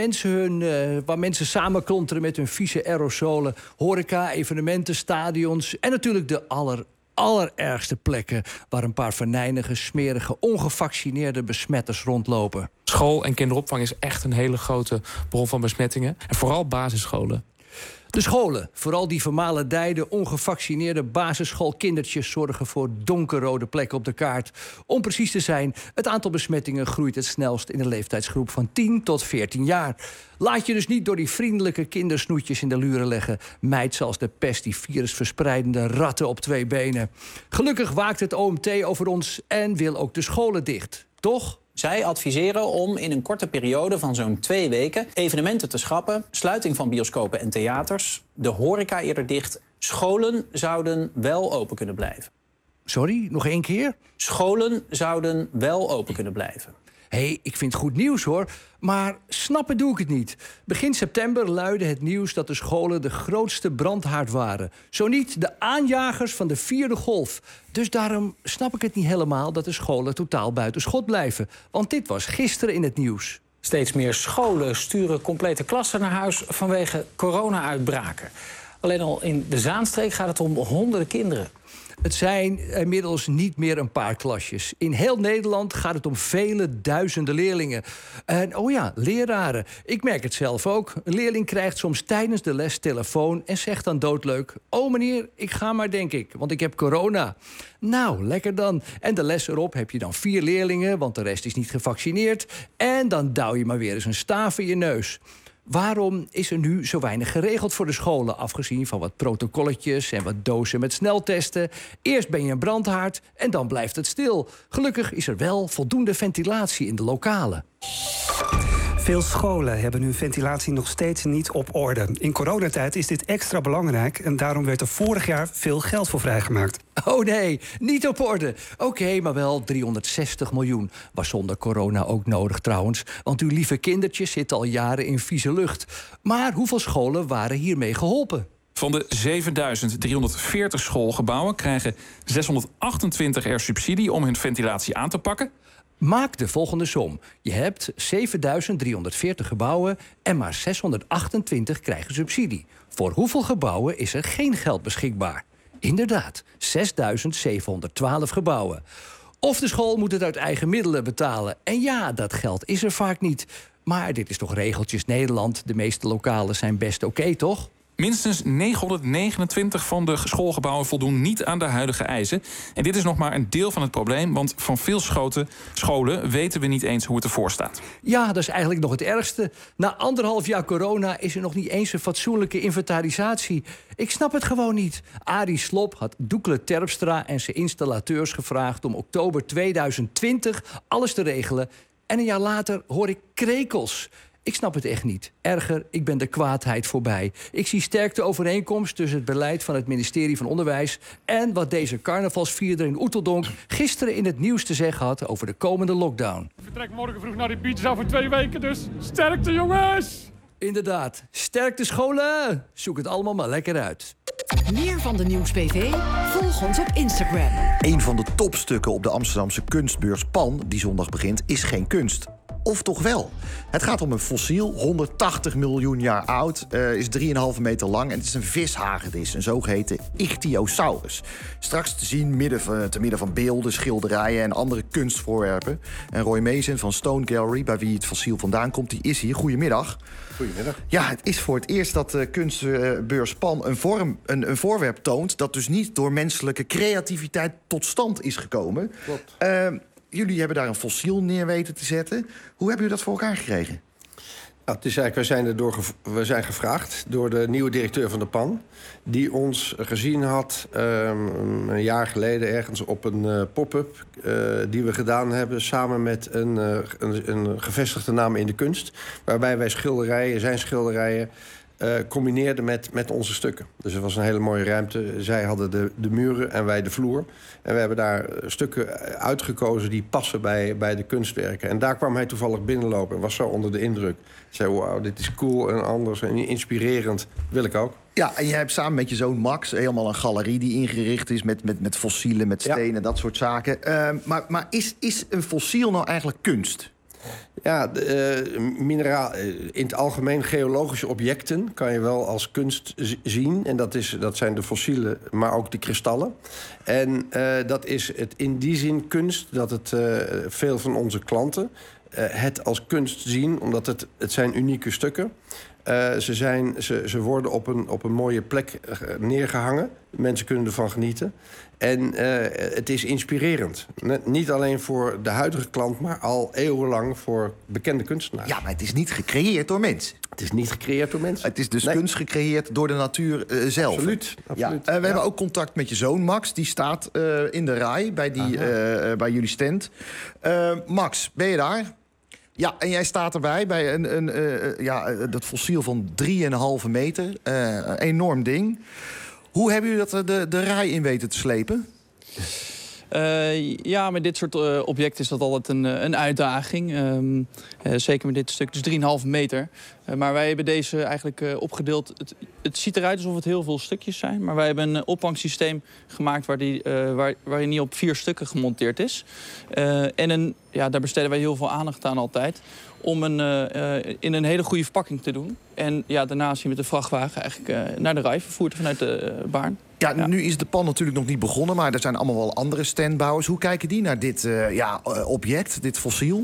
mensen samenklonteren met hun vieze aerosolen. Horeca, evenementen, stadions en natuurlijk de allerergste plekken waar een paar venijnige, smerige, ongevaccineerde besmetters rondlopen. School en kinderopvang is echt een hele grote bron van besmettingen. En vooral basisscholen. De scholen, vooral die vermaledijde, ongevaccineerde basisschoolkindertjes... zorgen voor donkerrode plekken op de kaart. Om precies te zijn, het aantal besmettingen groeit het snelst... in de leeftijdsgroep van 10 tot 14 jaar. Laat je dus niet door die vriendelijke kindersnoetjes in de luren leggen. Meid ze als de pest die virusverspreidende ratten op 2 benen. Gelukkig waakt het OMT over ons en wil ook de scholen dicht. Toch? Zij adviseren om in een korte periode van zo'n 2 weken... evenementen te schrappen, sluiting van bioscopen en theaters... de horeca eerder dicht. Scholen zouden wel open kunnen blijven. Sorry, nog 1 keer? Scholen zouden wel open kunnen blijven. Hé, ik vind het goed nieuws, hoor. Maar snappen doe ik het niet. Begin september luidde het nieuws dat de scholen de grootste brandhaard waren. Zo niet de aanjagers van de 4e golf. Dus daarom snap ik het niet helemaal dat de scholen totaal buiten schot blijven. Want dit was gisteren in het nieuws. Steeds meer scholen sturen complete klassen naar huis vanwege corona-uitbraken. Alleen al in de Zaanstreek gaat het om honderden kinderen. Het zijn inmiddels niet meer een paar klasjes. In heel Nederland gaat het om vele duizenden leerlingen. En oh ja, leraren. Ik merk het zelf ook. Een leerling krijgt soms tijdens de les telefoon en zegt dan doodleuk... oh meneer, ik ga maar, denk ik, want ik heb corona. Nou, lekker dan. En de les erop heb je dan 4 leerlingen, want de rest is niet gevaccineerd. En dan douw je maar weer eens een staaf in je neus. Waarom is er nu zo weinig geregeld voor de scholen... afgezien van wat protocolletjes en wat dozen met sneltesten? Eerst ben je een brandhaard en dan blijft het stil. Gelukkig is er wel voldoende ventilatie in de lokalen. Veel scholen hebben hun ventilatie nog steeds niet op orde. In coronatijd is dit extra belangrijk... en daarom werd er vorig jaar veel geld voor vrijgemaakt. Oh nee, niet op orde. Oké, maar wel 360 miljoen. Was zonder corona ook nodig trouwens. Want uw lieve kindertjes zitten al jaren in vieze lucht. Maar hoeveel scholen waren hiermee geholpen? Van de 7.340 schoolgebouwen krijgen 628 er subsidie... om hun ventilatie aan te pakken. Maak de volgende som. Je hebt 7.340 gebouwen en maar 628 krijgen subsidie. Voor hoeveel gebouwen is er geen geld beschikbaar? Inderdaad, 6.712 gebouwen. Of de school moet het uit eigen middelen betalen. En ja, dat geld is er vaak niet. Maar dit is toch regeltjes Nederland. De meeste lokalen zijn best oké, toch? Minstens 929 van de schoolgebouwen voldoen niet aan de huidige eisen. En dit is nog maar een deel van het probleem, want van veel scholen weten we niet eens hoe het ervoor staat. Ja, dat is eigenlijk nog het ergste. Na 1,5 jaar corona is er nog niet eens een fatsoenlijke inventarisatie. Ik snap het gewoon niet. Arie Slob had Doekle Terpstra en zijn installateurs gevraagd om oktober 2020 alles te regelen. En een jaar later hoor ik krekels. Ik snap het echt niet. Erger, ik ben de kwaadheid voorbij. Ik zie sterk de overeenkomst tussen het beleid van het ministerie van Onderwijs en wat deze carnavalsvierder in Oeteldonk gisteren in het nieuws te zeggen had over de komende lockdown. Ik vertrek morgen vroeg naar die beach voor 2 weken, dus sterkte jongens! Inderdaad, sterkte scholen! Zoek het allemaal maar lekker uit. Meer van de Nieuws-PV? Volg ons op Instagram. Een van de topstukken op de Amsterdamse kunstbeurs Pan, die zondag begint, is geen kunst. Of toch wel? Het gaat om een fossiel, 180 miljoen jaar oud, is 3,5 meter lang en het is een vishagedis, een zogeheten Ichthyosaurus. Straks te zien te midden van beelden, schilderijen en andere kunstvoorwerpen. En Roy Mason van Stone Gallery, bij wie het fossiel vandaan komt, die is hier. Goedemiddag. Goedemiddag. Ja, het is voor het eerst dat de kunstbeurs Pan een voorwerp toont dat dus niet door menselijke creativiteit tot stand is gekomen. Klopt. Jullie hebben daar een fossiel neer weten te zetten. Hoe hebben jullie dat voor elkaar gekregen? Nou, het is eigenlijk, we zijn gevraagd door de nieuwe directeur van de PAN, die ons gezien had een jaar geleden ergens op een pop-up die we gedaan hebben samen met een gevestigde naam in de kunst, waarbij wij zijn schilderijen combineerden met onze stukken. Dus het was een hele mooie ruimte. Zij hadden de muren en wij de vloer. En we hebben daar stukken uitgekozen die passen bij de kunstwerken. En daar kwam hij toevallig binnenlopen en was zo onder de indruk. Zei, wauw, dit is cool en anders en inspirerend. Wil ik ook. Ja, en je hebt samen met je zoon Max helemaal een galerie die ingericht is met fossielen, met stenen, dat soort zaken. Maar is een fossiel nou eigenlijk kunst? Ja, in het algemeen geologische objecten kan je wel als kunst zien. En dat zijn de fossielen, maar ook de kristallen. En dat is het in die zin kunst dat het veel van onze klanten het als kunst zien, omdat het zijn unieke stukken. Ze worden op een mooie plek neergehangen. Mensen kunnen ervan genieten. En het is inspirerend. Niet alleen voor de huidige klant, maar al eeuwenlang voor bekende kunstenaars. Ja, maar het is niet gecreëerd door mensen. Het is niet gecreëerd door mensen. Het is dus kunst gecreëerd door de natuur zelf. Absoluut. Ja. We hebben ook contact met je zoon Max. Die staat in de rij bij jullie stand. Max, ben je daar? Ja, en jij staat erbij bij dat fossiel van 3,5 meter. Enorm ding. Hoe hebben jullie dat de rij in weten te slepen? Ja, met dit soort objecten is dat altijd een uitdaging. Zeker met dit stuk, dus 3,5 meter. Maar wij hebben deze eigenlijk opgedeeld. Het ziet eruit alsof het heel veel stukjes zijn. Maar wij hebben een ophangsysteem gemaakt waarin die op 4 stukken gemonteerd is. Daar besteden wij heel veel aandacht aan altijd. Om in een hele goede verpakking te doen. En daarna zien we de vrachtwagen eigenlijk naar de rij vervoerd vanuit de Baarn. Ja, nu is de PAN natuurlijk nog niet begonnen, maar er zijn allemaal wel andere standbouwers. Hoe kijken die naar dit object, dit fossiel?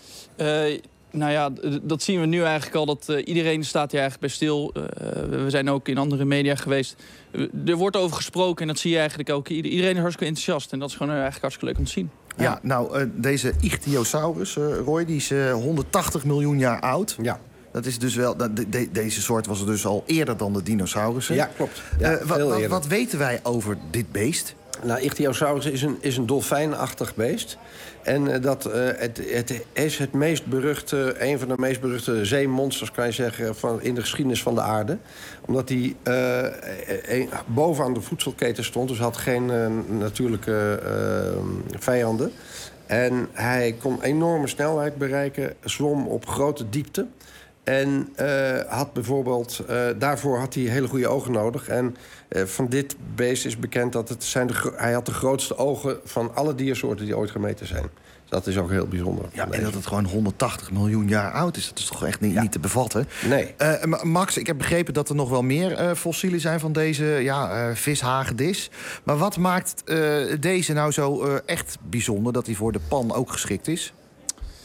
Dat zien we nu eigenlijk al. Dat iedereen staat hier eigenlijk bij stil. We zijn ook in andere media geweest. Er wordt over gesproken en dat zie je eigenlijk ook. Iedereen is hartstikke enthousiast en dat is gewoon eigenlijk hartstikke leuk om te zien. Ja, nou, deze Ichthyosaurus, Roy, die is 180 miljoen jaar oud. Ja. Dat is dus wel. Deze soort was er dus al eerder dan de dinosaurussen. Ja, klopt. Ja, wat weten wij over dit beest? Nou, Ichthyosaurus is een dolfijnachtig beest. En het is een van de meest beruchte zeemonsters, kan je zeggen, in de geschiedenis van de aarde. Omdat hij bovenaan de voedselketen stond, dus had geen natuurlijke vijanden. En hij kon enorme snelheid bereiken, zwom op grote diepte. En had bijvoorbeeld, daarvoor had hij hele goede ogen nodig. En van dit beest is bekend dat hij had de grootste ogen van alle diersoorten die ooit gemeten zijn. Dus dat is ook heel bijzonder. Ja, en dat het gewoon 180 miljoen jaar oud is, dat is toch echt niet te bevatten? Nee. Max, ik heb begrepen dat er nog wel meer fossielen zijn van deze vishagedis. Maar wat maakt deze nou zo echt bijzonder, dat hij voor de PAN ook geschikt is?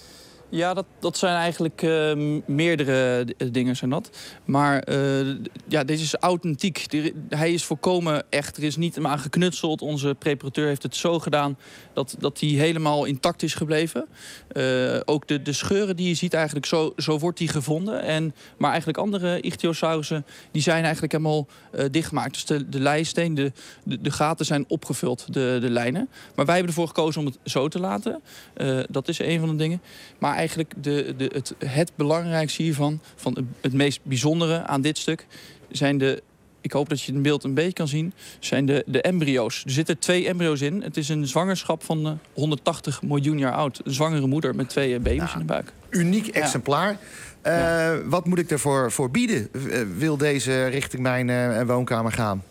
Ja, dat zijn eigenlijk meerdere dingen zijn dat. Maar deze is authentiek. Hij is volkomen echt. Er is niet aan geknutseld. Onze preparateur heeft het zo gedaan dat hij helemaal intact is gebleven. Ook de scheuren die je ziet eigenlijk, zo wordt die gevonden. Maar eigenlijk andere ichthyosaurussen die zijn eigenlijk helemaal dichtgemaakt. Dus de lijsteen, de gaten zijn opgevuld, de lijnen. Maar wij hebben ervoor gekozen om het zo te laten. Dat is een van de dingen. Maar eigenlijk het belangrijkste hiervan, van het meest bijzondere aan dit stuk, zijn ik hoop dat je het beeld een beetje kan zien, zijn de embryo's. Er zitten 2 embryo's in. Het is een zwangerschap van 180 miljoen jaar oud. Een zwangere moeder met 2 baby's in de buik. Uniek exemplaar. Wat moet ik ervoor voor bieden? Wil deze richting mijn woonkamer gaan?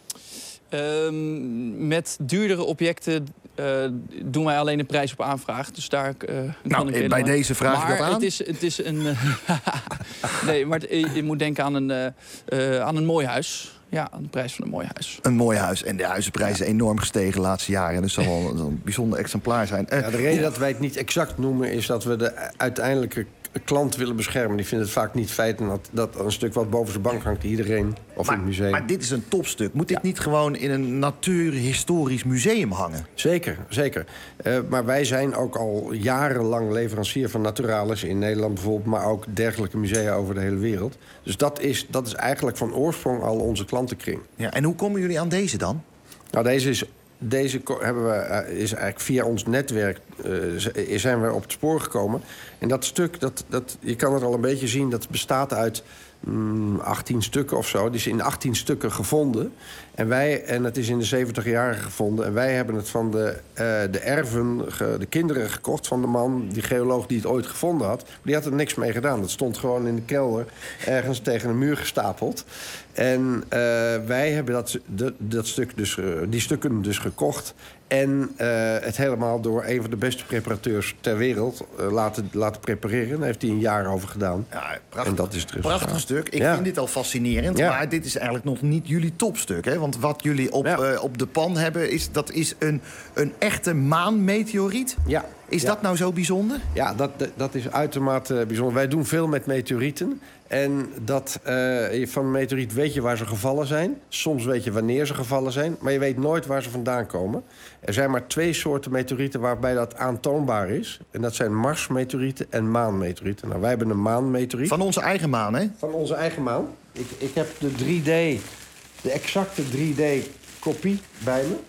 Met duurdere objecten doen wij alleen de prijs op aanvraag. Dus daar kan ik bij deze vraag ik dat aan. Het is een... nee, maar je moet denken aan een mooi huis. Ja, aan de prijs van een mooi huis. Een mooi huis. En de huizenprijzen zijn enorm gestegen de laatste jaren. Dus dat zal wel een bijzonder exemplaar zijn. De reden dat wij het niet exact noemen is dat we de uiteindelijke klant willen beschermen. Die vindt het vaak niet feit dat een stuk wat boven zijn bank hangt iedereen of in het museum. Maar dit is een topstuk. Moet dit niet gewoon in een natuurhistorisch museum hangen? Zeker, zeker. Maar wij zijn ook al jarenlang leverancier van Naturalis in Nederland bijvoorbeeld, maar ook dergelijke musea over de hele wereld. Dus dat is eigenlijk van oorsprong al onze klantenkring. Ja, en hoe komen jullie aan deze dan? Nou, deze hebben we, is eigenlijk via ons netwerk zijn we op het spoor gekomen. En dat stuk, je kan het al een beetje zien, dat bestaat uit 18 stukken of zo. Die is in 18 stukken gevonden. En het is in de 70 jaren gevonden. En wij hebben het van de erven, de kinderen gekocht van de man, die geoloog die het ooit gevonden had. Die had er niks mee gedaan. Dat stond gewoon in de kelder, ergens tegen een muur gestapeld. En wij hebben die stukken dus gekocht. En het helemaal door een van de beste preparateurs ter wereld laten prepareren. Daar heeft hij een jaar over gedaan. Ja, prachtig. En dat is het resultaat. Prachtig stuk. Ik vind dit al fascinerend. Ja. Maar dit is eigenlijk nog niet jullie topstuk. Hè? Want wat jullie op de pan hebben, is een echte maanmeteoriet. Ja. Is dat nou zo bijzonder? Ja, dat is uitermate bijzonder. Wij doen veel met meteorieten. En van een meteoriet weet je waar ze gevallen zijn. Soms weet je wanneer ze gevallen zijn. Maar je weet nooit waar ze vandaan komen. Er zijn maar 2 soorten meteorieten waarbij dat aantoonbaar is. En dat zijn Marsmeteorieten en maanmeteorieten. Nou, wij hebben een maanmeteoriet. Van onze eigen maan, hè? Van onze eigen maan. Ik heb de exacte 3D-kopie bij me.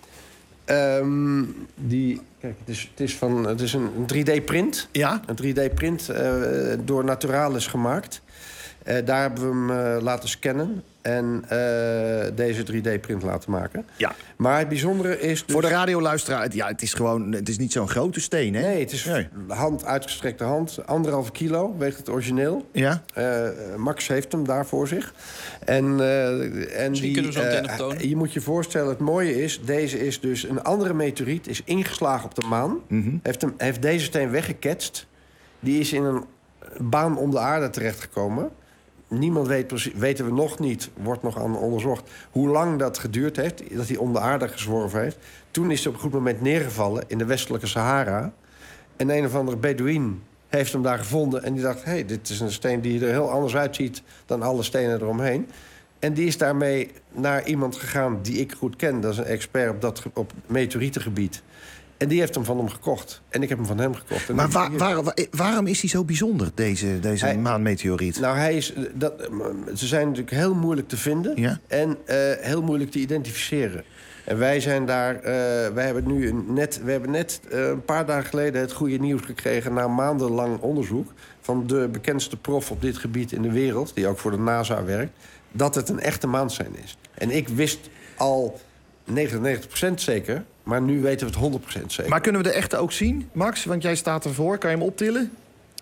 Kijk, het is een 3D-print. Ja? Een 3D-print door Naturalis gemaakt. Daar hebben we hem laten scannen en deze 3D-print laten maken. Ja. Maar het bijzondere is dus... Voor de radioluisteraar, het is niet zo'n grote steen, hè? Nee, het is uitgestrekte hand. 1,5 kilo weegt het origineel. Ja. Max heeft hem daar voor zich. Misschien kunnen we zo meteen nog tonen. Je moet je voorstellen, het mooie is, deze is dus een andere meteoriet, is ingeslagen op de maan. Mm-hmm. Heeft deze steen weggeketst. Die is in een baan om de aarde terechtgekomen. Niemand weet precies, weten we nog niet, wordt nog aan onderzocht, hoe lang dat geduurd heeft, dat hij om de aarde gezworven heeft. Toen is hij op een goed moment neergevallen in de westelijke Sahara. En een of andere Bedouin heeft hem daar gevonden en die dacht, hey, dit is een steen die er heel anders uitziet dan alle stenen eromheen. En die is daarmee naar iemand gegaan die ik goed ken. Dat is een expert op meteorietengebied. En die heeft hem van hem gekocht. En ik heb hem van hem gekocht. En maar waarom is hij zo bijzonder, deze maanmeteoriet? Nou, ze zijn natuurlijk heel moeilijk te vinden. Ja? En heel moeilijk te identificeren. En wij zijn daar... wij hebben net een paar dagen geleden het goede nieuws gekregen... na maandenlang onderzoek van de bekendste prof op dit gebied in de wereld... die ook voor de NASA werkt, dat het een echte maansteen is. En ik wist al 99% zeker... maar nu weten we het 100% zeker. Maar kunnen we de echte ook zien, Max? Want jij staat ervoor. Kan je hem optillen?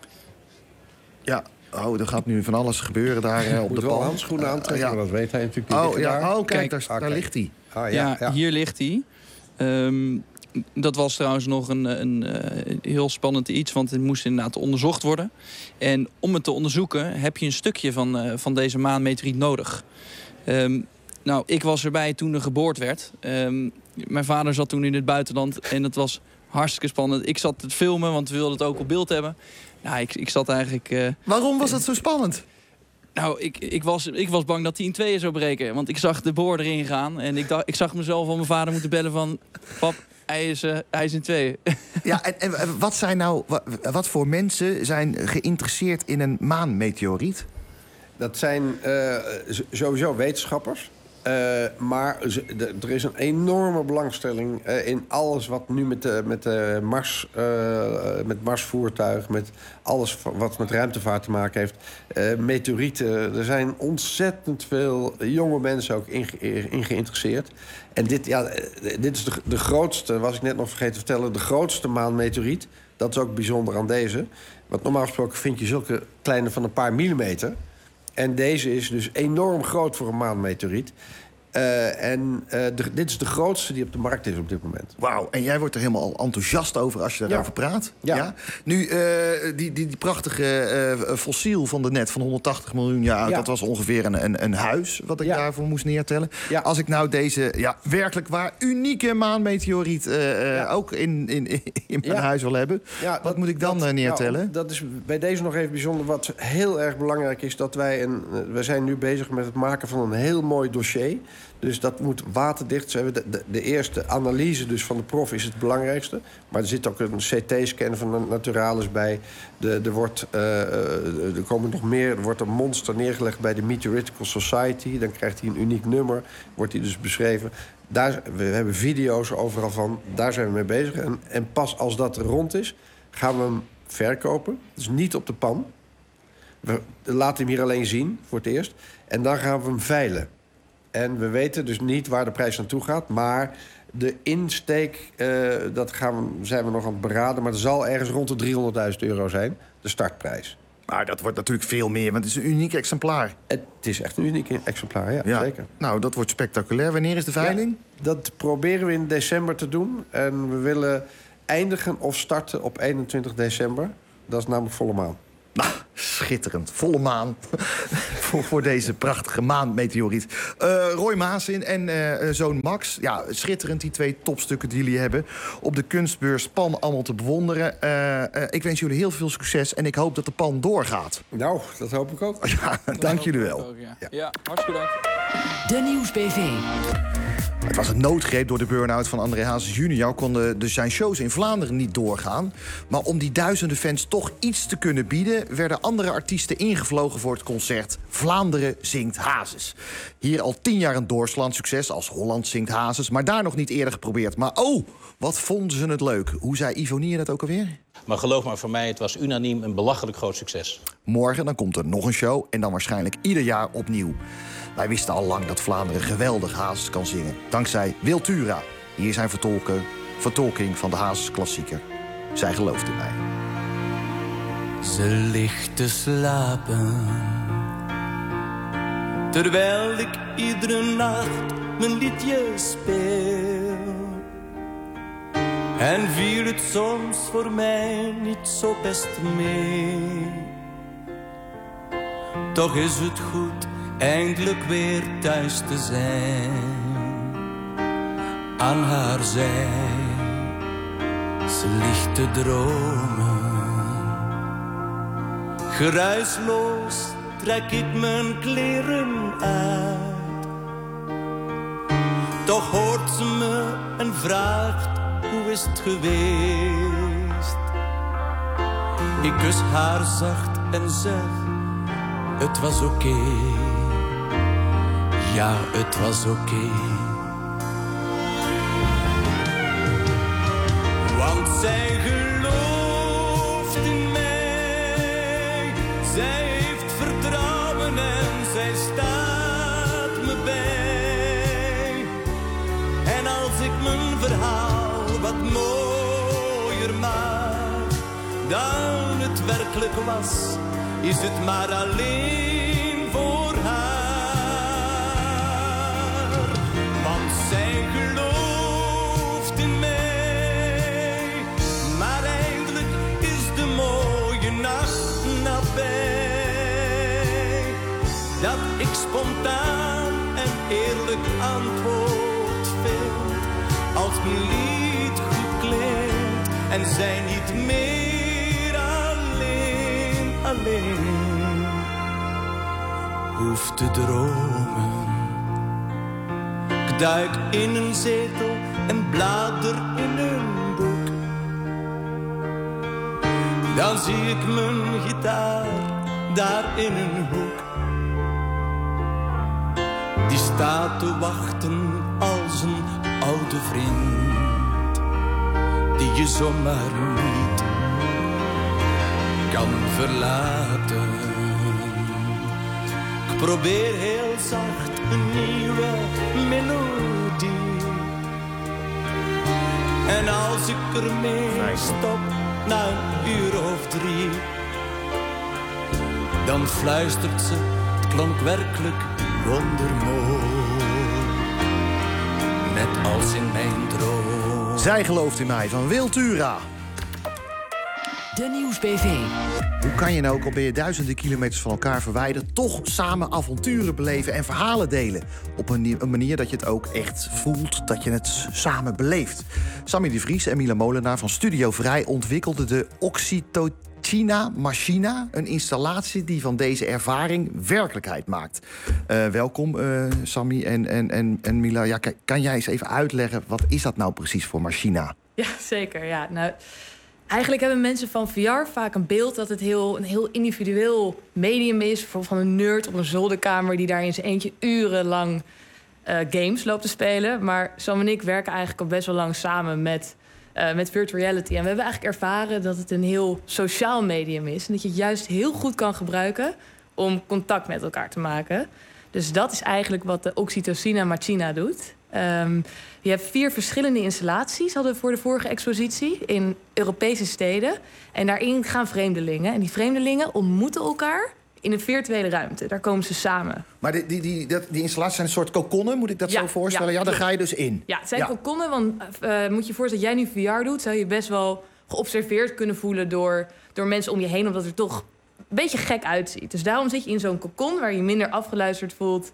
Ja. Oh, er gaat nu van alles gebeuren daar op de pan. Handschoenen aantrekken, dat weet hij natuurlijk niet. Kijk, daar ligt hij. Hier ligt hij. Dat was trouwens nog een heel spannend iets, want het moest inderdaad onderzocht worden. En om het te onderzoeken heb je een stukje van deze maanmeteoriet nodig. Nou, ik was erbij toen er geboord werd. Mijn vader zat toen in het buitenland en het was Hartstikke spannend. Ik zat te filmen, want we wilden het ook op beeld hebben. Nou, ik zat eigenlijk... Waarom was het zo spannend? Nou, ik was bang dat hij in tweeën zou breken. Want ik zag de boor erin gaan. En ik zag mezelf al mijn vader moeten bellen van... Pap, hij is in tweeën. Ja, en wat voor mensen zijn geïnteresseerd in een maanmeteoriet? Dat zijn sowieso wetenschappers. Maar er is een enorme belangstelling in alles wat nu met Marsvoertuig... met alles wat met ruimtevaart te maken heeft. Meteorieten, er zijn ontzettend veel jonge mensen ook in geïnteresseerd. En dit is de grootste, was ik net nog vergeten te vertellen... de grootste maanmeteoriet. Dat is ook bijzonder aan deze. Want normaal gesproken vind je zulke kleine van een paar millimeter... En deze is dus enorm groot voor een maanmeteoriet. Dit is de grootste die op de markt is op dit moment. Wauw, en jij wordt er helemaal enthousiast over als je daarover praat. Ja. Nu, die prachtige fossiel van de net van 180 miljoen jaar oud... dat was ongeveer een huis wat ik daarvoor moest neertellen. Ja. Als ik nou deze werkelijk waar unieke maanmeteoriet ook in mijn huis wil hebben... wat moet ik dan neertellen? Nou, dat is bij deze nog even bijzonder. Wat heel erg belangrijk is dat wij zijn nu bezig met het maken van een heel mooi dossier... Dus dat moet waterdicht zijn. De eerste analyse dus van de prof is het belangrijkste. Maar er zit ook een CT-scan van de Naturalis bij. Er komen nog meer. Er wordt een monster neergelegd bij de Meteoritical Society. Dan krijgt hij een uniek nummer. Wordt hij dus beschreven. We hebben video's overal van. Daar zijn we mee bezig. En pas als dat rond is, gaan we hem verkopen. Dus niet op de pan. We laten hem hier alleen zien, voor het eerst. En dan gaan we hem veilen. En we weten dus niet waar de prijs naartoe gaat. Maar de insteek, zijn we nog aan het beraden. Maar er zal ergens rond de €300.000 zijn, de startprijs. Maar dat wordt natuurlijk veel meer, want het is een uniek exemplaar. Het is echt een uniek exemplaar, ja, zeker. Nou, dat wordt spectaculair. Wanneer is de veiling? Ja, dat proberen we in december te doen. En we willen eindigen of starten op 21 december. Dat is namelijk volle maan. Nou, schitterend. Volle maan voor deze prachtige maanmeteoriet. Roy Maassen en zoon Max. Ja, schitterend, die 2 topstukken die jullie hebben. Op de kunstbeurs Pan allemaal te bewonderen. Ik wens jullie heel veel succes en ik hoop dat de Pan doorgaat. Nou, dat hoop ik ook. Ja, dank jullie wel. Ja, hartstikke bedankt. De Nieuwsbv. Het was een noodgreep door de burn-out van André Hazes junior. Konden dus zijn shows in Vlaanderen niet doorgaan. Maar om die duizenden fans toch iets te kunnen bieden... werden andere artiesten ingevlogen voor het concert Vlaanderen zingt Hazes. Hier al 10 jaar een doorslaand succes als Holland zingt Hazes... maar daar nog niet eerder geprobeerd. Maar wat vonden ze het leuk. Hoe zei Ivonie dat ook alweer? Maar geloof maar, voor mij, het was unaniem een belachelijk groot succes. Morgen dan komt er nog een show en dan waarschijnlijk ieder jaar opnieuw. Wij wisten al lang dat Vlaanderen geweldig Hazes kan zingen. Dankzij Wiltura. Hier zijn vertolking van de Hazes klassieker. Zij gelooft in mij. Ze ligt te slapen, terwijl ik iedere nacht mijn liedje speel. En viel het soms voor mij niet zo best mee. Toch is het goed eindelijk weer thuis te zijn. Aan haar zij, ze ligt te dromen. Geruisloos trek ik mijn kleren uit. Toch hoort ze me en vraagt: hoe is het geweest? Ik kus haar zacht en zeg: het was oké. Ja, het was oké. Want zij gelooft in mij. Zij heeft vertrouwen en zij staat me bij. En als ik mijn verhaal wat mooier maak dan het werkelijk was, is het maar alleen voor haar. Want zij gelooft in mij. Maar eindelijk is de mooie nacht nabij. Dat ik spontaan en eerlijk antwoord vind. Als mijn lied goed klinkt, en zijn niet meer alleen. Hoef te dromen. Ik duik in een zetel en blader in een boek. Dan zie ik mijn gitaar daar in een hoek. Die staat te wachten als een oude vriend, die je zomaar niet kan verlaten. Ik probeer heel zacht een nieuwe melodie. En als ik ermee stop na een uur of 3, dan fluistert ze, het klonk werkelijk wondermooi, net als in mijn droom. Zij gelooft in mij van Wiltura. De Nieuwsbv. Hoe kan je nou, ook al ben je duizenden kilometers van elkaar verwijderd, toch samen avonturen beleven en verhalen delen? Op een manier dat je het ook echt voelt, dat je het samen beleeft. Sammy de Vries en Mila Molenaar van Studio Vrij ontwikkelden de Oxytocina Machina, een installatie die van deze ervaring werkelijkheid maakt. Welkom, Sammy en Mila. Ja, kan jij eens even uitleggen, wat is dat nou precies voor machina? Ja, zeker. Ja. Nou, eigenlijk hebben mensen van VR vaak een beeld dat het een heel individueel medium is. Bijvoorbeeld van een nerd op een zolderkamer die daar in zijn eentje urenlang games loopt te spelen. Maar Sam en ik werken eigenlijk al best wel lang samen met virtual reality. En we hebben eigenlijk ervaren dat het een heel sociaal medium is. En dat je het juist heel goed kan gebruiken om contact met elkaar te maken. Dus dat is eigenlijk wat de Oxytocina Machina doet. Je hebt 4 verschillende installaties, hadden we voor de vorige expositie, in Europese steden. En daarin gaan vreemdelingen. En die vreemdelingen ontmoeten elkaar in een virtuele ruimte. Daar komen ze samen. Maar die installaties zijn een soort kokonnen, moet ik dat zo voorstellen? Ja, daar ga je dus in. Ja, het zijn kokonnen, want moet je voorstellen dat jij nu VR doet, zou je best wel geobserveerd kunnen voelen door mensen om je heen, omdat het er toch een beetje gek uitziet. Dus daarom zit je in zo'n kokon waar je minder afgeluisterd voelt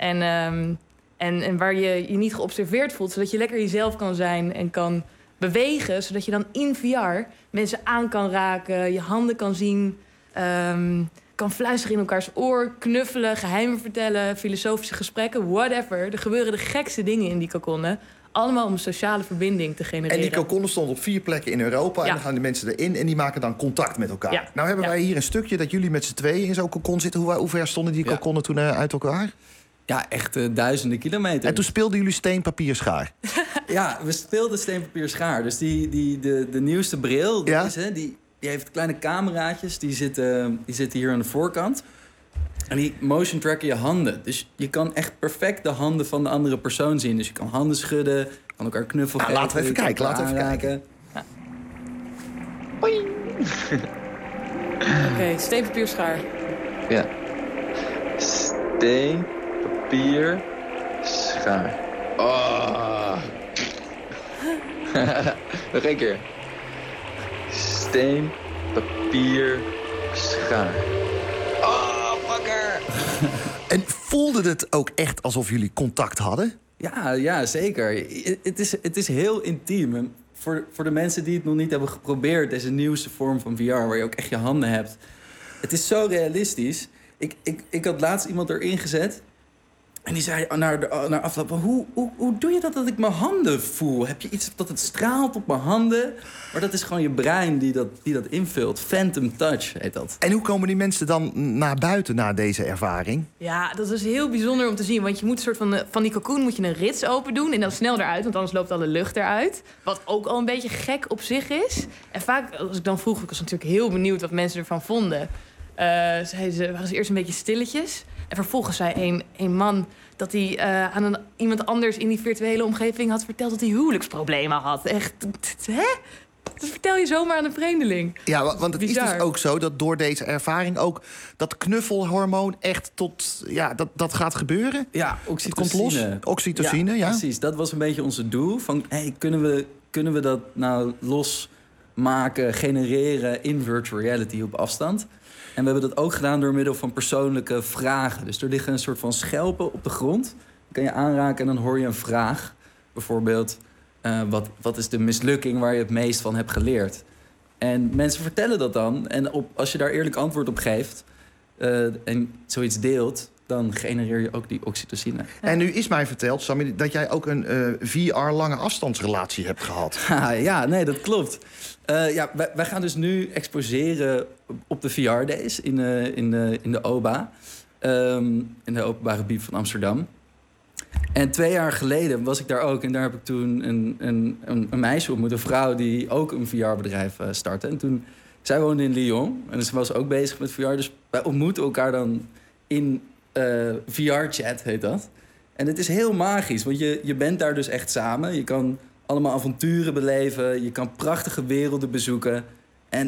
en waar je je niet geobserveerd voelt, zodat je lekker jezelf kan zijn en kan bewegen, zodat je dan in VR mensen aan kan raken, je handen kan zien, kan fluisteren in elkaars oor, knuffelen, geheimen vertellen, filosofische gesprekken, whatever. Er gebeuren de gekste dingen in die kokonnen. Allemaal om een sociale verbinding te genereren. En die kokonnen stonden op 4 plekken in Europa. Ja. En dan gaan de mensen erin en die maken dan contact met elkaar. Ja. Nou hebben wij hier een stukje dat jullie met z'n tweeën in zo'n kokon zitten. Hoe ver stonden die kokonnen toen uit elkaar? Ja, echt duizenden kilometer. En toen speelden jullie steen, papier, schaar? Ja, we speelden steen, papier, schaar. Dus de nieuwste bril, die heeft kleine cameraatjes. Die zitten hier aan de voorkant. En die motion tracken je handen. Dus je kan echt perfect de handen van de andere persoon zien. Dus je kan handen schudden, je kan elkaar knuffel geven. Laten we even kijken. Ja. Oké, steen, papier, schaar. Ja. Steen, papier, schaar. Oh. Nog 1 keer. Steen, papier, schaar. Oh, fucker! En voelde het ook echt alsof jullie contact hadden? Ja, zeker. Het is heel intiem. En voor de mensen die het nog niet hebben geprobeerd, deze nieuwste vorm van VR, waar je ook echt je handen hebt. Het is zo realistisch. Ik had laatst iemand erin gezet. En die zei naar afloop, hoe doe je dat ik mijn handen voel? Heb je iets dat het straalt op mijn handen? Maar dat is gewoon je brein die dat invult. Phantom touch heet dat. En hoe komen die mensen dan naar buiten na deze ervaring? Ja, dat is heel bijzonder om te zien. Want je moet een soort van die cocoon moet je een rits open doen en dan snel eruit. Want anders loopt alle lucht eruit. Wat ook al een beetje gek op zich is. En vaak, als ik dan vroeg, ik was natuurlijk heel benieuwd wat mensen ervan vonden. Waren ze eerst een beetje stilletjes. En vervolgens zei een man dat hij aan iemand anders in die virtuele omgeving had verteld dat hij huwelijksproblemen had. Echt, hè? Dat vertel je zomaar aan een vreemdeling. Ja, want het is dus ook zo dat door deze ervaring ook dat knuffelhormoon echt tot, dat gaat gebeuren. Ja, oxytocine. Het komt los. Oxytocine, ja. Precies, dat was een beetje onze doel. Van, kunnen we dat nou losmaken, genereren in virtual reality op afstand? En we hebben dat ook gedaan door middel van persoonlijke vragen. Dus er liggen een soort van schelpen op de grond. Die kan je aanraken en dan hoor je een vraag. Bijvoorbeeld, Wat is de mislukking waar je het meest van hebt geleerd? En mensen vertellen dat dan. En als je daar eerlijk antwoord op geeft en zoiets deelt, dan genereer je ook die oxytocine. En nu is mij verteld, Sammy, dat jij ook een VR-lange afstandsrelatie hebt gehad. Ja, nee, dat klopt. Wij gaan dus nu exposeren op de VR-days in de OBA. In de Openbare Bieb van Amsterdam. En 2 jaar geleden was ik daar ook. En daar heb ik toen een meisje ontmoet, een vrouw die ook een VR-bedrijf startte. En toen, zij woonde in Lyon. En ze was ook bezig met VR. Dus wij ontmoeten elkaar dan in VR-chat, heet dat. En het is heel magisch, want je bent daar dus echt samen. Je kan allemaal avonturen beleven. Je kan prachtige werelden bezoeken. En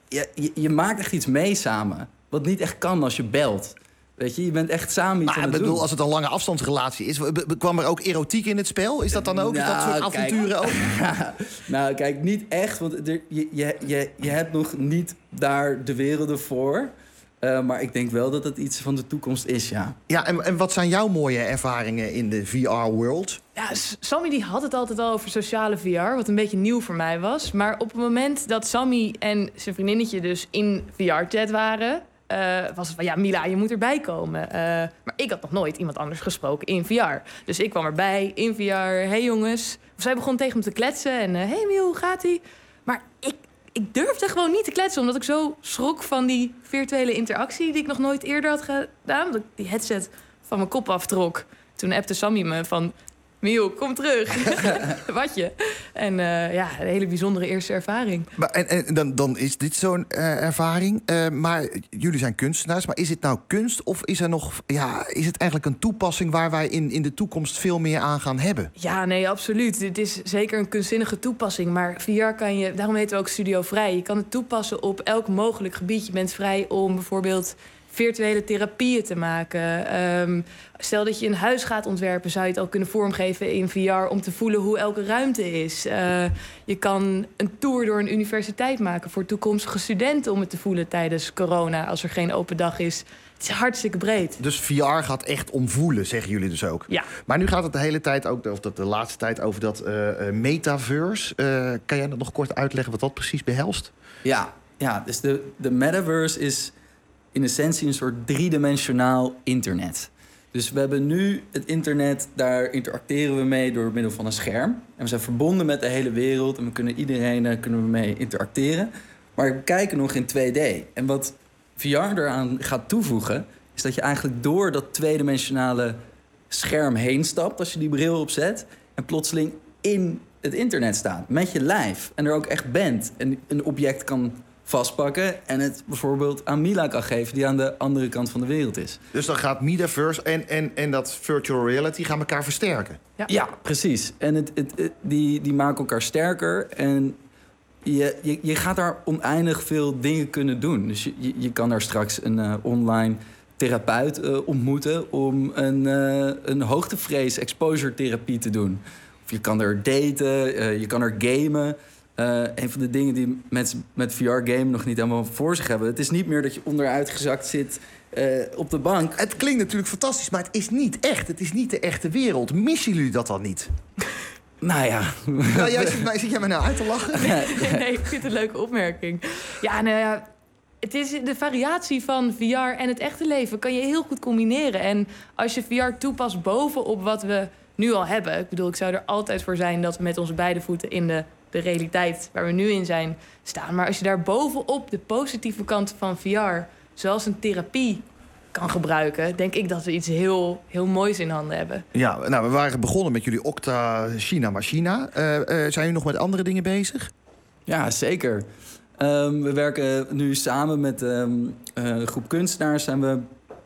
je maakt echt iets mee samen. Wat niet echt kan als je belt. Weet je bent echt samen iets aan het doen. Als het een lange afstandsrelatie is, kwam er ook erotiek in het spel? Is dat dan ook? Is dat soort avonturen ook? Nou, kijk, niet echt. Want je hebt nog niet daar de werelden voor. Maar ik denk wel dat het iets van de toekomst is, ja. Ja, en wat zijn jouw mooie ervaringen in de VR-world? Ja, Sammy die had het altijd al over sociale VR, wat een beetje nieuw voor mij was. Maar op het moment dat Sammy en zijn vriendinnetje dus in VR-chat waren, was het van, ja, Mila, je moet erbij komen. Maar ik had nog nooit iemand anders gesproken in VR. Dus ik kwam erbij in VR. Hey jongens. Zij begon tegen me te kletsen. En hey Miel, hoe gaat-ie? Maar ik durfde gewoon niet te kletsen, omdat ik zo schrok van die virtuele interactie die ik nog nooit eerder had gedaan. Omdat ik die headset van mijn kop aftrok. Toen appte Sammy me van, Miel, kom terug. Watje. En een hele bijzondere eerste ervaring. Maar, en dan is dit zo'n ervaring. Maar jullie zijn kunstenaars. Maar is het nou kunst of is er nog, is het eigenlijk een toepassing waar wij in de toekomst veel meer aan gaan hebben? Ja, nee, absoluut. Het is zeker een kunstzinnige toepassing. Maar VR kan je, daarom heet het ook Studio Vrij. Je kan het toepassen op elk mogelijk gebied. Je bent vrij om bijvoorbeeld virtuele therapieën te maken. Stel dat je een huis gaat ontwerpen, zou je het al kunnen vormgeven in VR om te voelen hoe elke ruimte is. Je kan een tour door een universiteit maken voor toekomstige studenten om het te voelen tijdens corona, als er geen open dag is. Het is hartstikke breed. Dus VR gaat echt om voelen, zeggen jullie dus ook. Ja. Maar nu gaat het de hele tijd ook, of de laatste tijd, over dat metaverse. Kan jij dat nog kort uitleggen wat dat precies behelst? Ja, dus de metaverse is in essentie een soort driedimensionaal internet. Dus we hebben nu het internet, daar interacteren we mee door middel van een scherm. En we zijn verbonden met de hele wereld en we kunnen mee interacteren. Maar we kijken nog in 2D. En wat VR eraan gaat toevoegen, is dat je eigenlijk door dat tweedimensionale scherm heen stapt als je die bril opzet en plotseling in het internet staat, met je lijf. En er ook echt bent. En een object kan vastpakken en het bijvoorbeeld aan Mila kan geven die aan de andere kant van de wereld is. Dus dan gaat metaverse en dat virtual reality gaan elkaar versterken? Ja, precies. En die maken elkaar sterker en je gaat daar oneindig veel dingen kunnen doen. Dus je kan daar straks een online therapeut ontmoeten om een hoogtevrees exposure therapie te doen. Of je kan er daten, je kan er gamen. Een van de dingen die mensen met VR-game nog niet helemaal voor zich hebben. Het is niet meer dat je onderuitgezakt zit op de bank. Het klinkt natuurlijk fantastisch, maar het is niet echt. Het is niet de echte wereld. Missen jullie dat dan niet? Nou ja. Zit jij mij nou uit te lachen? Nee, ik vind het een leuke opmerking. Ja, nou ja, het is de variatie van VR en het echte leven kan je heel goed combineren. En als je VR toepast bovenop wat we nu al hebben. Ik bedoel, ik zou er altijd voor zijn dat we met onze beide voeten in de realiteit waar we nu in zijn staan. Maar als je daar bovenop de positieve kant van VR, zoals een therapie, kan gebruiken, denk ik dat we iets heel, heel moois in handen hebben. Ja, nou, we waren begonnen met jullie Okta China Machina. Zijn jullie nog met andere dingen bezig? Ja, zeker. We werken nu samen met een groep kunstenaars. Zijn we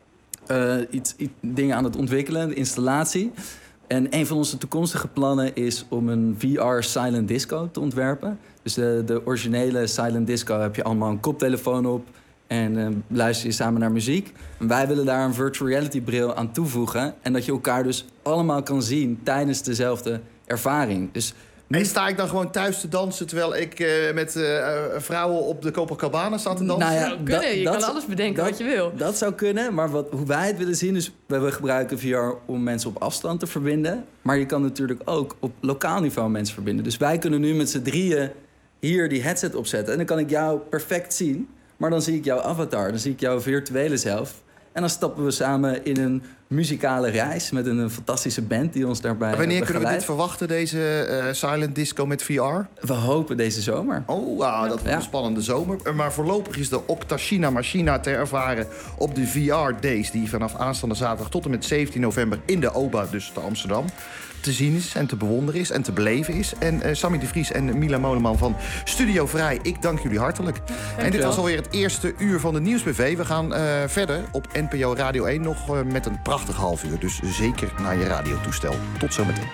iets dingen aan het ontwikkelen, de installatie. En een van onze toekomstige plannen is om een VR silent disco te ontwerpen. Dus de originele silent disco heb je allemaal een koptelefoon op en luister je samen naar muziek. En wij willen daar een virtual reality bril aan toevoegen. En dat je elkaar dus allemaal kan zien tijdens dezelfde ervaring. Dus En sta ik dan gewoon thuis te dansen... terwijl ik met vrouwen op de Copacabana sta te dansen? Nou ja, je kan alles bedenken wat je wil. Dat zou kunnen, maar hoe wij het willen zien is... we gebruiken VR om mensen op afstand te verbinden. Maar je kan natuurlijk ook op lokaal niveau mensen verbinden. Dus wij kunnen nu met z'n drieën hier die headset opzetten. En dan kan ik jou perfect zien. Maar dan zie ik jouw avatar, dan zie ik jouw virtuele zelf. En dan stappen we samen in een muzikale reis... met een fantastische band die ons daarbij begeleidt. Wanneer kunnen we dit verwachten, deze silent disco met VR? We hopen deze zomer. Oh, wow, dat wordt een spannende zomer. Maar voorlopig is de Octashina Machina te ervaren op de VR Days... die vanaf aanstaande zaterdag tot en met 17 november in de OBA, dus te Amsterdam... te zien is en te bewonderen is en te beleven is. En Sammy de Vries en Mila Moleman van Studio Vrij, ik dank jullie hartelijk. En dit was alweer het eerste uur van de Nieuwsbv. We gaan verder op NPO Radio 1 nog met een prachtig half uur. Dus zeker naar je radiotoestel. Tot zometeen.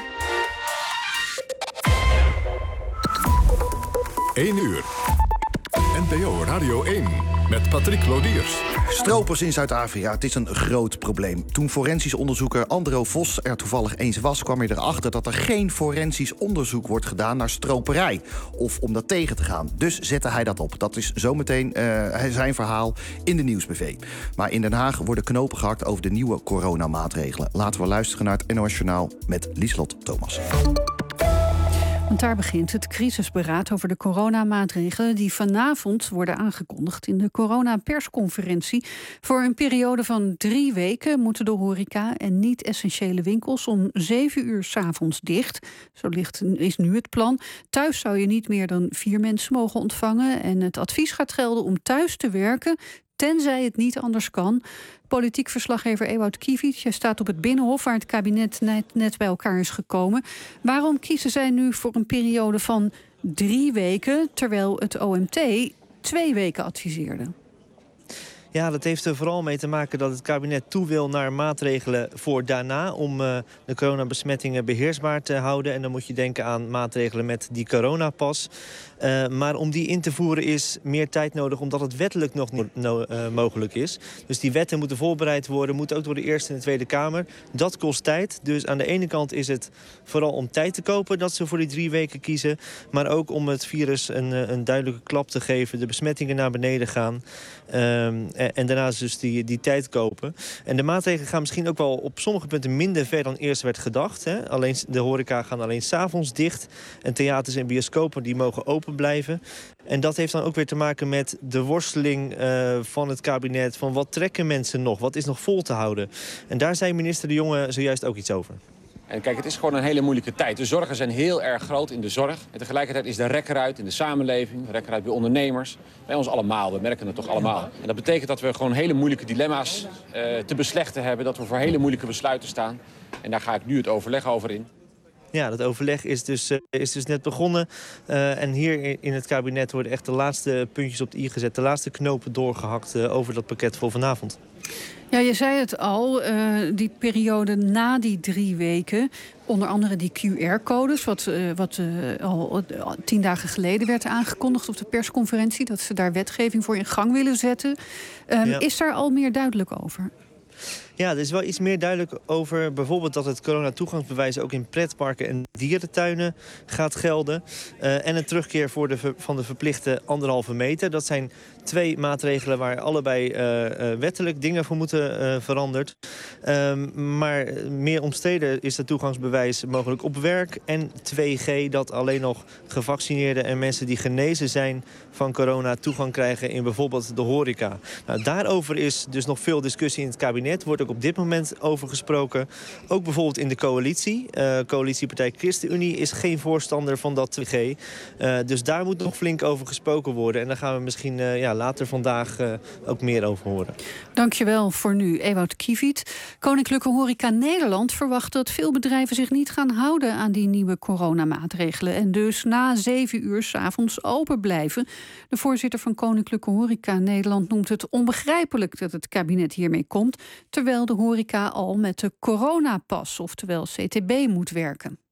1 uur. NPO Radio 1 met Patrick Lodiers. Stropers in Zuid-Afrika, het is een groot probleem. Toen forensisch onderzoeker Andro Vos er toevallig eens was... kwam hij erachter dat er geen forensisch onderzoek wordt gedaan naar stroperij. Of om dat tegen te gaan. Dus zette hij dat op. Dat is zometeen zijn verhaal in de Nieuwsbv. Maar in Den Haag worden knopen gehakt over de nieuwe coronamaatregelen. Laten we luisteren naar het NOS Journaal met Lieslot Thomas. Want daar begint het crisisberaad over de coronamaatregelen... die vanavond worden aangekondigd in de coronapersconferentie. Voor een periode van 3 weken moeten de horeca en niet-essentiële winkels... om 7 uur 's avonds dicht. Zo is nu het plan. Thuis zou je niet meer dan 4 mensen mogen ontvangen. En het advies gaat gelden om thuis te werken... tenzij het niet anders kan. Politiek verslaggever Ewout Kiviet, jij staat op het Binnenhof... waar het kabinet net bij elkaar is gekomen. Waarom kiezen zij nu voor een periode van 3 weken... terwijl het OMT 2 weken adviseerde? Ja, dat heeft er vooral mee te maken dat het kabinet toe wil naar maatregelen voor daarna... om de coronabesmettingen beheersbaar te houden. En dan moet je denken aan maatregelen met die coronapas. Maar om die in te voeren is meer tijd nodig... omdat het wettelijk nog niet mogelijk is. Dus die wetten moeten voorbereid worden... moeten ook door de Eerste en de Tweede Kamer. Dat kost tijd. Dus aan de ene kant is het vooral om tijd te kopen... dat ze voor die 3 weken kiezen. Maar ook om het virus een duidelijke klap te geven. De besmettingen naar beneden gaan... En daarnaast dus die tijd kopen. En de maatregelen gaan misschien ook wel op sommige punten minder ver dan eerst werd gedacht. Hè. Alleen de horeca gaan alleen 's avonds dicht. En theaters en bioscopen die mogen open blijven. En dat heeft dan ook weer te maken met de worsteling van het kabinet. Van wat trekken mensen nog? Wat is nog vol te houden? En daar zei minister De Jonge zojuist ook iets over. En kijk, het is gewoon een hele moeilijke tijd. De zorgen zijn heel erg groot in de zorg. En tegelijkertijd is de rek eruit in de samenleving. De rek eruit bij ondernemers. Bij ons allemaal. We merken het toch allemaal. En dat betekent dat we gewoon hele moeilijke dilemma's te beslechten hebben. Dat we voor hele moeilijke besluiten staan. En daar ga ik nu het overleg over in. Ja, dat overleg is dus net begonnen. En hier in het kabinet worden echt de laatste puntjes op de i gezet. De laatste knopen doorgehakt over dat pakket voor vanavond. Ja, je zei het al, die periode na die 3 weken... onder andere die QR-codes, wat al 10 dagen geleden werd aangekondigd... op de persconferentie, dat ze daar wetgeving voor in gang willen zetten. Is daar al meer duidelijk over? Ja, er is wel iets meer duidelijk over bijvoorbeeld dat het coronatoegangsbewijs ook in pretparken en dierentuinen gaat gelden. En een terugkeer van de verplichte 1,5 meter. Dat zijn 2 maatregelen waar allebei wettelijk dingen voor moeten veranderd. Maar meer omstreden is het toegangsbewijs mogelijk op werk. En 2G, dat alleen nog gevaccineerden en mensen die genezen zijn van corona toegang krijgen in bijvoorbeeld de horeca. Nou, daarover is dus nog veel discussie in het kabinet. Wordt ook op dit moment over gesproken. Ook bijvoorbeeld in de coalitie. Coalitiepartij ChristenUnie is geen voorstander van dat 2G. Dus daar moet nog flink over gesproken worden. En daar gaan we misschien later vandaag ook meer over horen. Dankjewel voor nu, Ewout Kiviet. Koninklijke Horeca Nederland verwacht dat veel bedrijven zich niet gaan houden aan die nieuwe coronamaatregelen. En dus na 7 uur 's avonds open blijven. De voorzitter van Koninklijke Horeca Nederland noemt het onbegrijpelijk dat het kabinet hiermee komt, terwijl de horeca al met de coronapas, oftewel CTB, moet werken.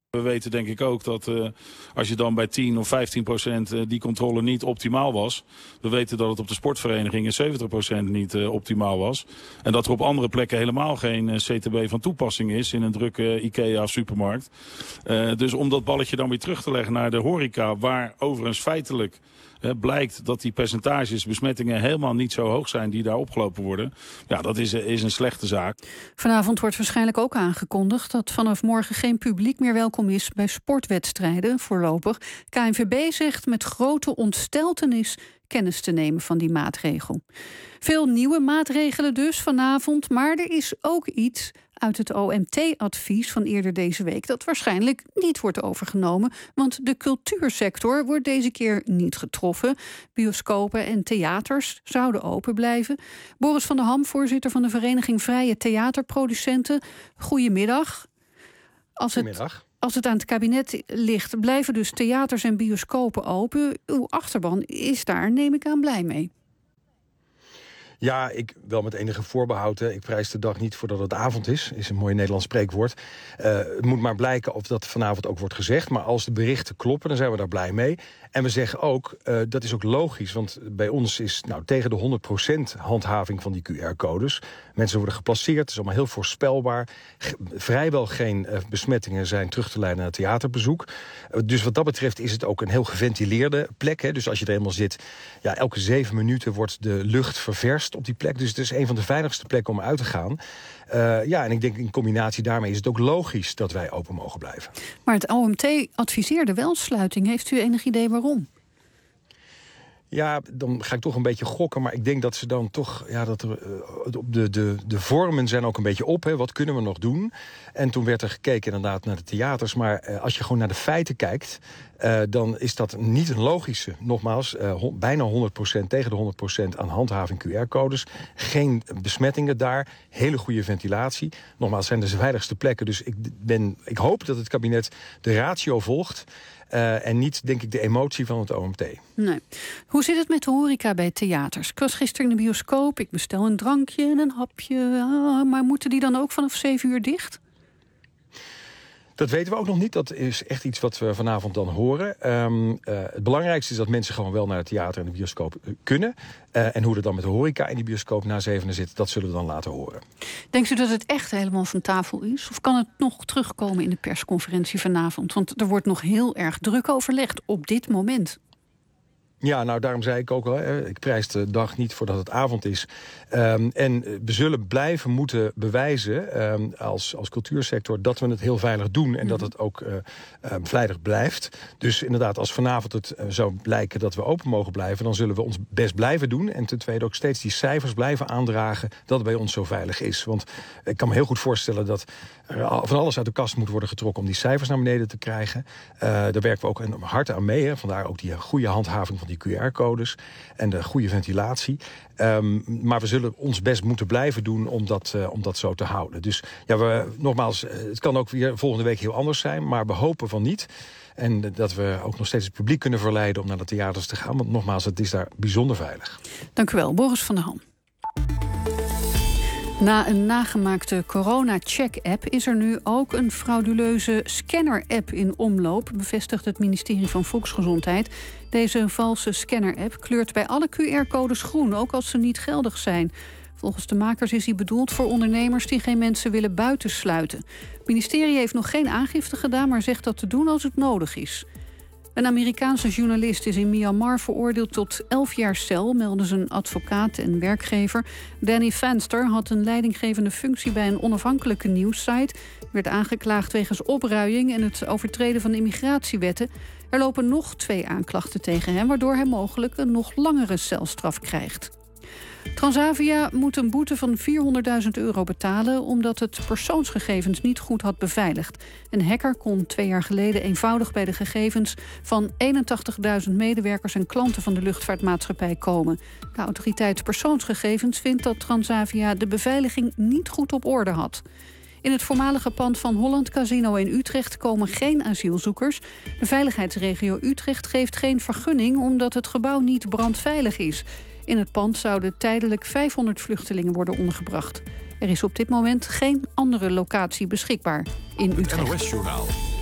We weten denk ik ook dat als je dan bij 10 of 15% die controle niet optimaal was. We weten dat het op de sportverenigingen 70% niet optimaal was. En dat er op andere plekken helemaal geen CTB van toepassing is in een drukke IKEA of supermarkt. Dus om dat balletje dan weer terug te leggen naar de horeca, waar overigens feitelijk blijkt dat die percentages besmettingen helemaal niet zo hoog zijn die daar opgelopen worden. Ja, dat is een slechte zaak. Vanavond wordt waarschijnlijk ook aangekondigd dat vanaf morgen geen publiek meer welkom is bij sportwedstrijden, voorlopig. KNVB zegt met grote ontsteltenis kennis te nemen van die maatregel. Veel nieuwe maatregelen dus vanavond, maar er is ook iets uit het OMT-advies van eerder deze week dat waarschijnlijk niet wordt overgenomen, want de cultuursector wordt deze keer niet getroffen. Bioscopen en theaters zouden open blijven. Boris van der Ham, voorzitter van de Vereniging Vrije Theaterproducenten. Goedemiddag. Goedemiddag. Als het aan het kabinet ligt, blijven dus theaters en bioscopen open. Uw achterban is daar, neem ik aan, blij mee. Ja, ik wel met enige voorbehoud. Ik prijs de dag niet voordat het avond is een mooi Nederlands spreekwoord. Het moet maar blijken of dat vanavond ook wordt gezegd. Maar als de berichten kloppen, dan zijn we daar blij mee. En we zeggen ook, dat is ook logisch. Want bij ons is tegen de 100% handhaving van die QR-codes. Mensen worden geplaceerd, het is allemaal heel voorspelbaar. Vrijwel geen besmettingen zijn terug te leiden naar theaterbezoek. Dus wat dat betreft is het ook een heel geventileerde plek. Hè. Dus als je er eenmaal zit, elke 7 minuten wordt de lucht ververst op die plek. Dus het is een van de veiligste plekken om uit te gaan. En ik denk in combinatie daarmee is het ook logisch dat wij open mogen blijven. Maar het OMT adviseerde wel sluiting. Heeft u enig idee waarom? Ja, dan ga ik toch een beetje gokken. Maar ik denk dat ze dan toch... de vormen zijn ook een beetje op. Hè. Wat kunnen we nog doen? En toen werd er gekeken inderdaad naar de theaters. Maar als je gewoon naar de feiten kijkt, dan is dat niet een logische. Nogmaals, bijna 100% tegen de 100% aan handhaving QR-codes. Geen besmettingen daar. Hele goede ventilatie. Nogmaals, zijn de veiligste plekken. Dus ik hoop dat het kabinet de ratio volgt. En niet, denk ik, de emotie van het OMT. Nee. Hoe zit het met de horeca bij theaters? Ik was gisteren in de bioscoop, ik bestel een drankje en een hapje. Maar moeten die dan ook vanaf 7 uur dicht? Dat weten we ook nog niet. Dat is echt iets wat we vanavond dan horen. Het belangrijkste is dat mensen gewoon wel naar het theater en de bioscoop kunnen. En hoe het dan met de horeca in die bioscoop na 7 zit, dat zullen we dan laten horen. Denkt u dat het echt helemaal van tafel is? Of kan het nog terugkomen in de persconferentie vanavond? Want er wordt nog heel erg druk overlegd op dit moment. Ja, daarom zei ik ook al, ik prijs de dag niet voordat het avond is. En we zullen blijven moeten bewijzen als cultuursector dat we het heel veilig doen en dat het ook veilig blijft. Dus inderdaad, als vanavond het zou blijken dat we open mogen blijven, dan zullen we ons best blijven doen. En ten tweede ook steeds die cijfers blijven aandragen dat het bij ons zo veilig is. Want ik kan me heel goed voorstellen dat er van alles uit de kast moet worden getrokken om die cijfers naar beneden te krijgen. Daar werken we ook hard aan mee. Hè. Vandaar ook die goede handhaving van die QR-codes en de goede ventilatie. Maar we zullen ons best moeten blijven doen om dat zo te houden. Dus nogmaals, het kan ook weer volgende week heel anders zijn, maar we hopen van niet. En dat we ook nog steeds het publiek kunnen verleiden om naar de theaters te gaan. Want nogmaals, het is daar bijzonder veilig. Dank u wel, Boris van der Ham. Na een nagemaakte corona-check-app is er nu ook een frauduleuze scanner-app in omloop, bevestigt het ministerie van Volksgezondheid. Deze valse scanner-app kleurt bij alle QR-codes groen, ook als ze niet geldig zijn. Volgens de makers is die bedoeld voor ondernemers die geen mensen willen buitensluiten. Het ministerie heeft nog geen aangifte gedaan, maar zegt dat te doen als het nodig is. Een Amerikaanse journalist is in Myanmar veroordeeld tot 11 jaar cel, melden zijn advocaat en werkgever. Danny Fenster had een leidinggevende functie bij een onafhankelijke nieuwssite. Werd aangeklaagd wegens opruiing en het overtreden van immigratiewetten. Er lopen nog 2 aanklachten tegen hem, waardoor hij mogelijk een nog langere celstraf krijgt. Transavia moet een boete van €400.000 betalen omdat het persoonsgegevens niet goed had beveiligd. Een hacker kon 2 jaar geleden eenvoudig bij de gegevens van 81.000 medewerkers en klanten van de luchtvaartmaatschappij komen. De autoriteit persoonsgegevens vindt dat Transavia de beveiliging niet goed op orde had. In het voormalige pand van Holland Casino in Utrecht komen geen asielzoekers. De veiligheidsregio Utrecht geeft geen vergunning omdat het gebouw niet brandveilig is. In het pand zouden tijdelijk 500 vluchtelingen worden ondergebracht. Er is op dit moment geen andere locatie beschikbaar in Utrecht. NOS-journaal.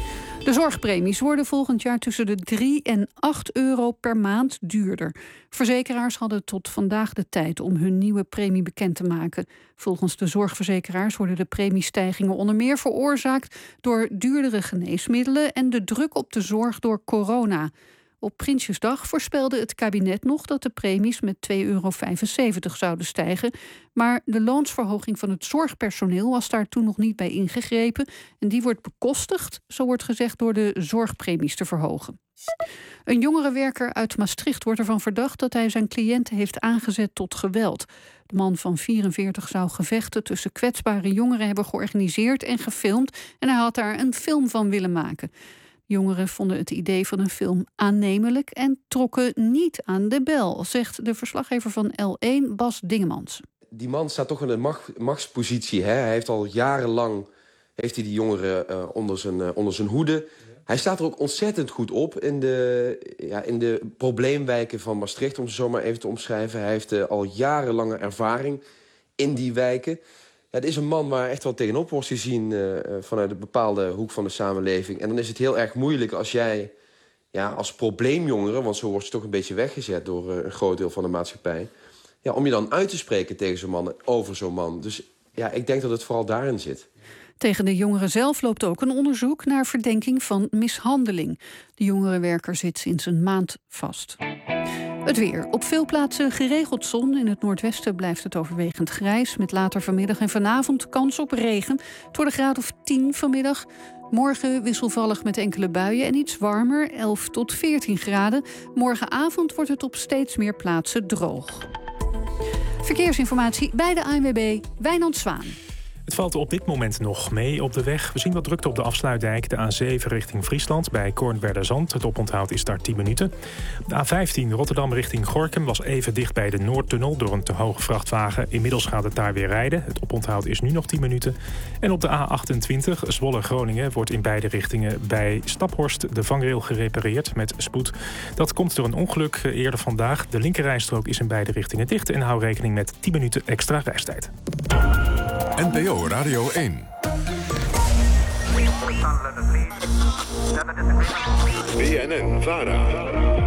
De zorgpremies worden volgend jaar tussen de 3 en 8 euro per maand duurder. Verzekeraars hadden tot vandaag de tijd om hun nieuwe premie bekend te maken. Volgens de zorgverzekeraars worden de premiestijgingen onder meer veroorzaakt door duurdere geneesmiddelen en de druk op de zorg door corona. Op Prinsjesdag voorspelde het kabinet nog dat de premies met 2,75 euro zouden stijgen. Maar de loonsverhoging van het zorgpersoneel was daar toen nog niet bij ingegrepen. En die wordt bekostigd, zo wordt gezegd, door de zorgpremies te verhogen. Een jongerenwerker uit Maastricht wordt ervan verdacht dat hij zijn cliënten heeft aangezet tot geweld. De man van 44 zou gevechten tussen kwetsbare jongeren hebben georganiseerd en gefilmd. En hij had daar een film van willen maken. Jongeren vonden het idee van een film aannemelijk en trokken niet aan de bel, zegt de verslaggever van L1, Bas Dingemans. Die man staat toch in een machtspositie. Hè? Hij heeft al jarenlang die jongeren onder zijn hoede. Hij staat er ook ontzettend goed op in de probleemwijken van Maastricht, om het zo maar even te omschrijven. Hij heeft al jarenlange ervaring in die wijken. Het is een man waar echt wel tegenop wordt gezien vanuit een bepaalde hoek van de samenleving. En dan is het heel erg moeilijk als jij als probleemjongere, want zo wordt je toch een beetje weggezet door een groot deel van de maatschappij, om je dan uit te spreken tegen zo'n man, over zo'n man. Dus ik denk dat het vooral daarin zit. Tegen de jongeren zelf loopt ook een onderzoek naar verdenking van mishandeling. De jongerenwerker zit sinds een maand vast. Het weer. Op veel plaatsen geregeld zon. In het noordwesten blijft het overwegend grijs. Met later vanmiddag en vanavond kans op regen. Het wordt een graad of 10 vanmiddag. Morgen wisselvallig met enkele buien en iets warmer, 11 tot 14 graden. Morgenavond wordt het op steeds meer plaatsen droog. Verkeersinformatie bij de ANWB, Wijnand Zwaan. Het valt op dit moment nog mee op de weg. We zien wat drukte op de afsluitdijk, de A7 richting Friesland bij Koornwerderzand. Het oponthoud is daar 10 minuten. De A15 Rotterdam richting Gorinchem was even dicht bij de Noordtunnel door een te hoge vrachtwagen. Inmiddels gaat het daar weer rijden. Het oponthoud is nu nog 10 minuten. En op de A28 Zwolle-Groningen wordt in beide richtingen bij Staphorst de vangrail gerepareerd met spoed. Dat komt door een ongeluk eerder vandaag. De linkerrijstrook is in beide richtingen dicht en hou rekening met 10 minuten extra reistijd. NPO Radio 1. BNN Vara.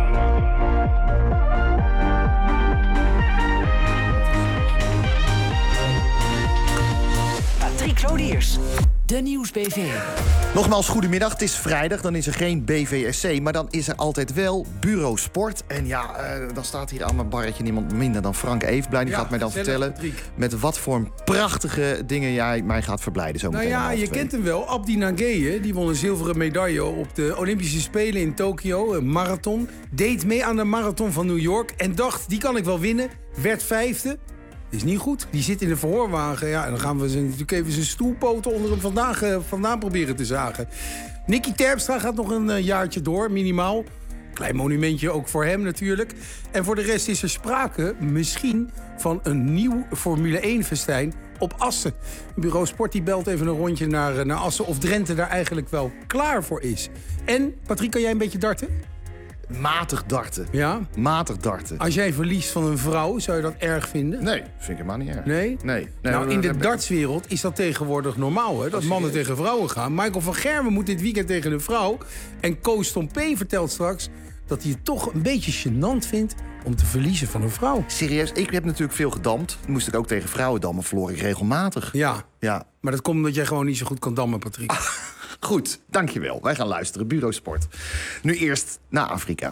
Patrick Lodiers, de Nieuwsbv. Nogmaals, goedemiddag. Het is vrijdag, dan is er geen BVSC, maar dan is er altijd wel Bureau Sport. En dan staat hier aan mijn barretje niemand minder dan Frank Eefblij. Die gaat mij dan vertellen met wat voor prachtige dingen jij mij gaat verblijden. Zo je kent hem wel. Abdi Nageye, die won een zilveren medaille op de Olympische Spelen in Tokio. Een marathon. Deed mee aan de marathon van New York en dacht, die kan ik wel winnen. Werd 5e. Is niet goed. Die zit in de verhoorwagen. En dan gaan we natuurlijk even zijn stoelpoten onder hem vandaan proberen te zagen. Nicky Terpstra gaat nog een jaartje door, minimaal. Klein monumentje ook voor hem natuurlijk. En voor de rest is er sprake misschien van een nieuw Formule 1-festijn op Assen. Bureau Sport die belt even een rondje naar Assen of Drenthe daar eigenlijk wel klaar voor is. En, Patrick, kan jij een beetje darten? Matig darten. Ja? Matig darten. Als jij verliest van een vrouw, zou je dat erg vinden? Nee, vind ik helemaal niet erg. Nee? Nee. Nou, in de dartswereld is dat tegenwoordig normaal, hè? Dat mannen tegen vrouwen gaan. Michael van Gerwen moet dit weekend tegen een vrouw. En Koos Tompé vertelt straks dat hij het toch een beetje gênant vindt om te verliezen van een vrouw. Serieus, ik heb natuurlijk veel gedampt. Moest ik ook tegen vrouwen dammen, verloor ik regelmatig. Ja, maar dat komt omdat jij gewoon niet zo goed kan dammen, Patrick. Goed, dankjewel. Wij gaan luisteren. Bureau Sport. Nu eerst naar Afrika.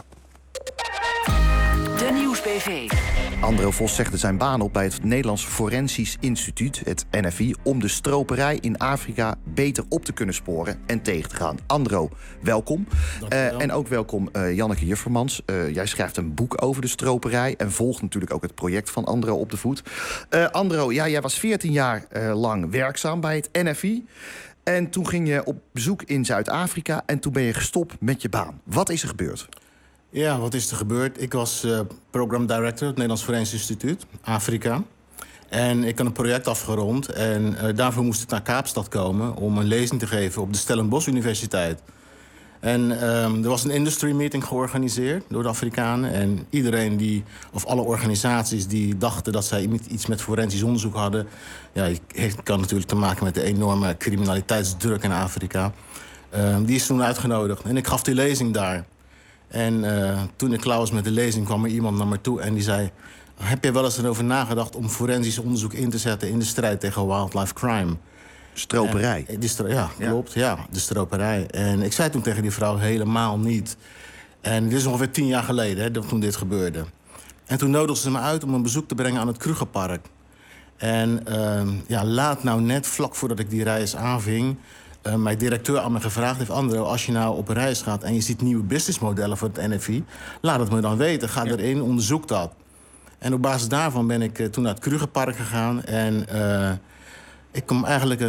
De Nieuwsbv. Andro Vos zegde zijn baan op bij het Nederlands Forensisch Instituut, het NFI, om de stroperij in Afrika beter op te kunnen sporen en tegen te gaan. Andro, welkom. En ook welkom Janneke Juffermans. Jij schrijft een boek over de stroperij en volgt natuurlijk ook het project van Andro op de voet. Andro, jij was 14 jaar lang werkzaam bij het NFI. En toen ging je op bezoek in Zuid-Afrika en toen ben je gestopt met je baan. Wat is er gebeurd? Ja, wat is er gebeurd? Ik was program director, het Nederlands Forensisch Instituut, Afrika. En ik had een project afgerond en daarvoor moest ik naar Kaapstad komen om een lezing te geven op de Stellenbosch Universiteit. En er was een industry meeting georganiseerd door de Afrikanen. En iedereen alle organisaties die dachten dat zij iets met forensisch onderzoek hadden. Ja, het kan natuurlijk te maken met de enorme criminaliteitsdruk in Afrika. Die is toen uitgenodigd. En ik gaf die lezing daar. En toen ik klaar was met de lezing kwam er iemand naar me toe en die zei... heb jij wel eens erover nagedacht om forensisch onderzoek in te zetten... in de strijd tegen wildlife crime? Stroperij. Ja, klopt. Ja, de stroperij. En ik zei toen tegen die vrouw helemaal niet. En dit is ongeveer 10 jaar geleden, toen dit gebeurde. En toen nodigde ze me uit om een bezoek te brengen aan het Krugerpark. En laat nou net, vlak voordat ik die reis aanving... mijn directeur aan me gevraagd heeft... Andro, als je nou op reis gaat en je ziet nieuwe businessmodellen voor het NFI... laat het me dan weten, ga erin, onderzoek dat. En op basis daarvan ben ik toen naar het Krugerpark gegaan... en ik heb eigenlijk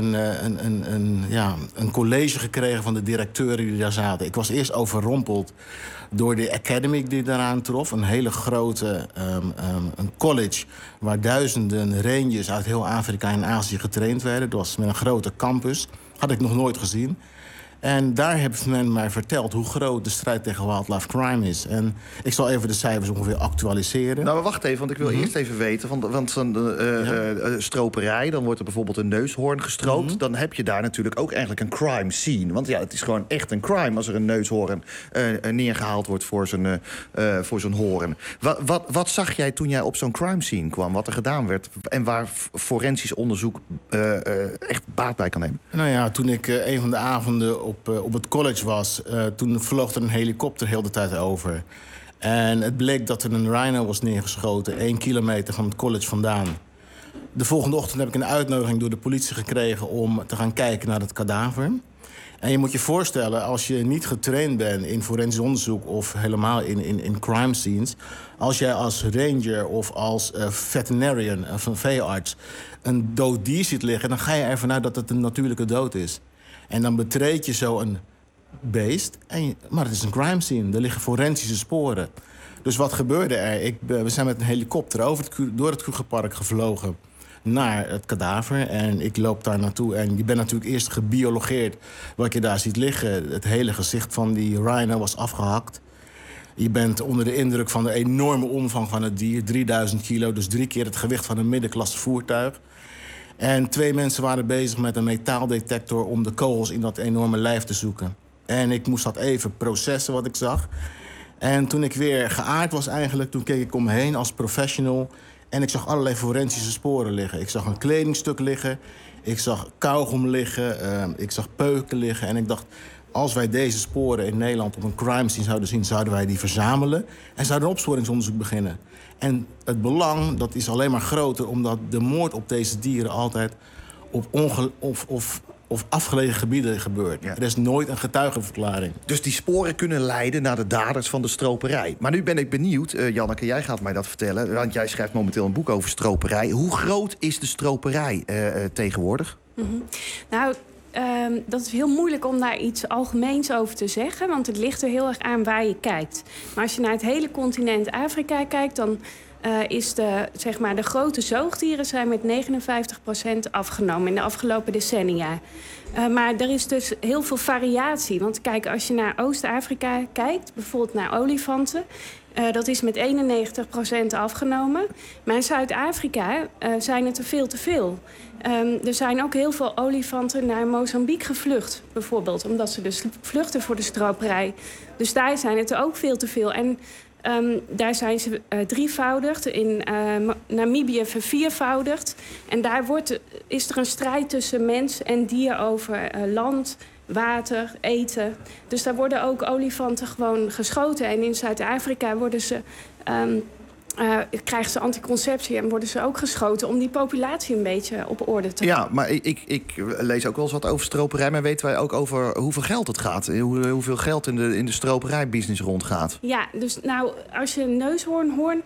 een college gekregen van de directeuren die daar zaten. Ik was eerst overrompeld door de academy die daaraan trof. Een hele grote een college waar duizenden rangers uit heel Afrika en Azië getraind werden. Dat was met een grote campus. Had ik nog nooit gezien. En daar heeft men mij verteld hoe groot de strijd tegen wildlife crime is. En ik zal even de cijfers ongeveer actualiseren. Nou, wacht even, want ik wil eerst even weten... want stroperij, dan wordt er bijvoorbeeld een neushoorn gestroopt... dan heb je daar natuurlijk ook eigenlijk een crime scene. Want ja, het is gewoon echt een crime als er een neushoorn neergehaald wordt voor zo'n hoorn. Wat zag jij toen jij op zo'n crime scene kwam? Wat er gedaan werd en waar forensisch onderzoek echt baat bij kan nemen? Nou ja, toen ik een van de avonden op het college was... toen vloog er een helikopter heel de tijd over. En het bleek dat er een rhino was neergeschoten... 1 kilometer van het college vandaan. De volgende ochtend heb ik een uitnodiging door de politie gekregen... om te gaan kijken naar het kadaver. En je moet je voorstellen, als je niet getraind bent... in forensisch onderzoek of helemaal in crime scenes... als jij als ranger of als veterinarian of een veearts... een dood dier ziet liggen... dan ga je ervan uit dat het een natuurlijke dood is. En dan betreed je zo een beest, maar het is een crime scene. Er liggen forensische sporen. Dus wat gebeurde er? We zijn met een helikopter door het Krugerpark gevlogen naar het kadaver. En ik loop daar naartoe en je bent natuurlijk eerst gebiologeerd. Wat je daar ziet liggen, het hele gezicht van die rhino was afgehakt. Je bent onder de indruk van de enorme omvang van het dier. 3000 kilo, dus 3 keer het gewicht van een middenklasse voertuig. En 2 mensen waren bezig met een metaaldetector... om de kogels in dat enorme lijf te zoeken. En ik moest dat even processen wat ik zag. En toen ik weer geaard was eigenlijk... toen keek ik om me heen als professional... en ik zag allerlei forensische sporen liggen. Ik zag een kledingstuk liggen. Ik zag kauwgom liggen. Ik zag peuken liggen. En ik dacht, als wij deze sporen in Nederland op een crime scene zouden zien... zouden wij die verzamelen en zouden een opsporingsonderzoek beginnen. En het belang, dat is alleen maar groter... omdat de moord op deze dieren altijd op afgelegen gebieden gebeurt. Ja. Er is nooit een getuigenverklaring. Dus die sporen kunnen leiden naar de daders van de stroperij. Maar nu ben ik benieuwd, Janneke, jij gaat mij dat vertellen... want jij schrijft momenteel een boek over stroperij. Hoe groot is de stroperij tegenwoordig? Mm-hmm. Nou, dat is heel moeilijk om daar iets algemeens over te zeggen... want het ligt er heel erg aan waar je kijkt. Maar als je naar het hele continent Afrika kijkt... dan is de grote zoogdieren zijn met 59% afgenomen in de afgelopen decennia. Maar er is dus heel veel variatie. Want kijk, als je naar Oost-Afrika kijkt, bijvoorbeeld naar olifanten... dat is met 91% afgenomen. Maar in Zuid-Afrika zijn het er veel te veel. Er zijn ook heel veel olifanten naar Mozambique gevlucht, bijvoorbeeld. Omdat ze dus vluchten voor de stroperij. Dus daar zijn het er ook veel te veel. En daar zijn ze drievoudigd, in Namibië verviervoudigd. En daar is er een strijd tussen mens en dier over land, water, eten. Dus daar worden ook olifanten gewoon geschoten. En in Zuid-Afrika worden ze... krijgen ze anticonceptie en worden ze ook geschoten... om die populatie een beetje op orde te houden. Ja, maar ik lees ook wel eens wat over stroperij... maar weten wij ook over hoeveel geld het gaat? Hoeveel geld in de stroperijbusiness rondgaat? Ja, dus nou, als je een neushoorn hoort...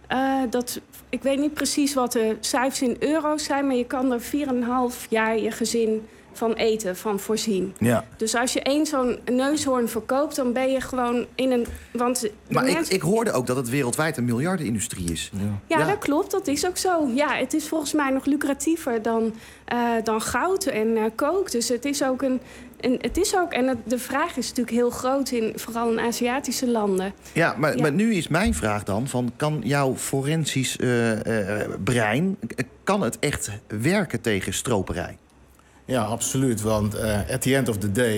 ik weet niet precies wat de cijfers in euro's zijn... maar je kan er 4,5 jaar je gezin van eten, van voorzien. Ja. Dus als je 1 zo'n neushoorn verkoopt, dan ben je gewoon in een... Maar ik hoorde ook dat het wereldwijd een miljardenindustrie is. Ja, dat klopt. Dat is ook zo. Ja, het is volgens mij nog lucratiever dan goud en kook. Dus het is ook de vraag is natuurlijk heel groot, vooral in Aziatische landen. Ja, maar nu is mijn vraag dan... kan jouw forensisch brein... kan het echt werken tegen stroperij? Ja, absoluut. Want at the end of the day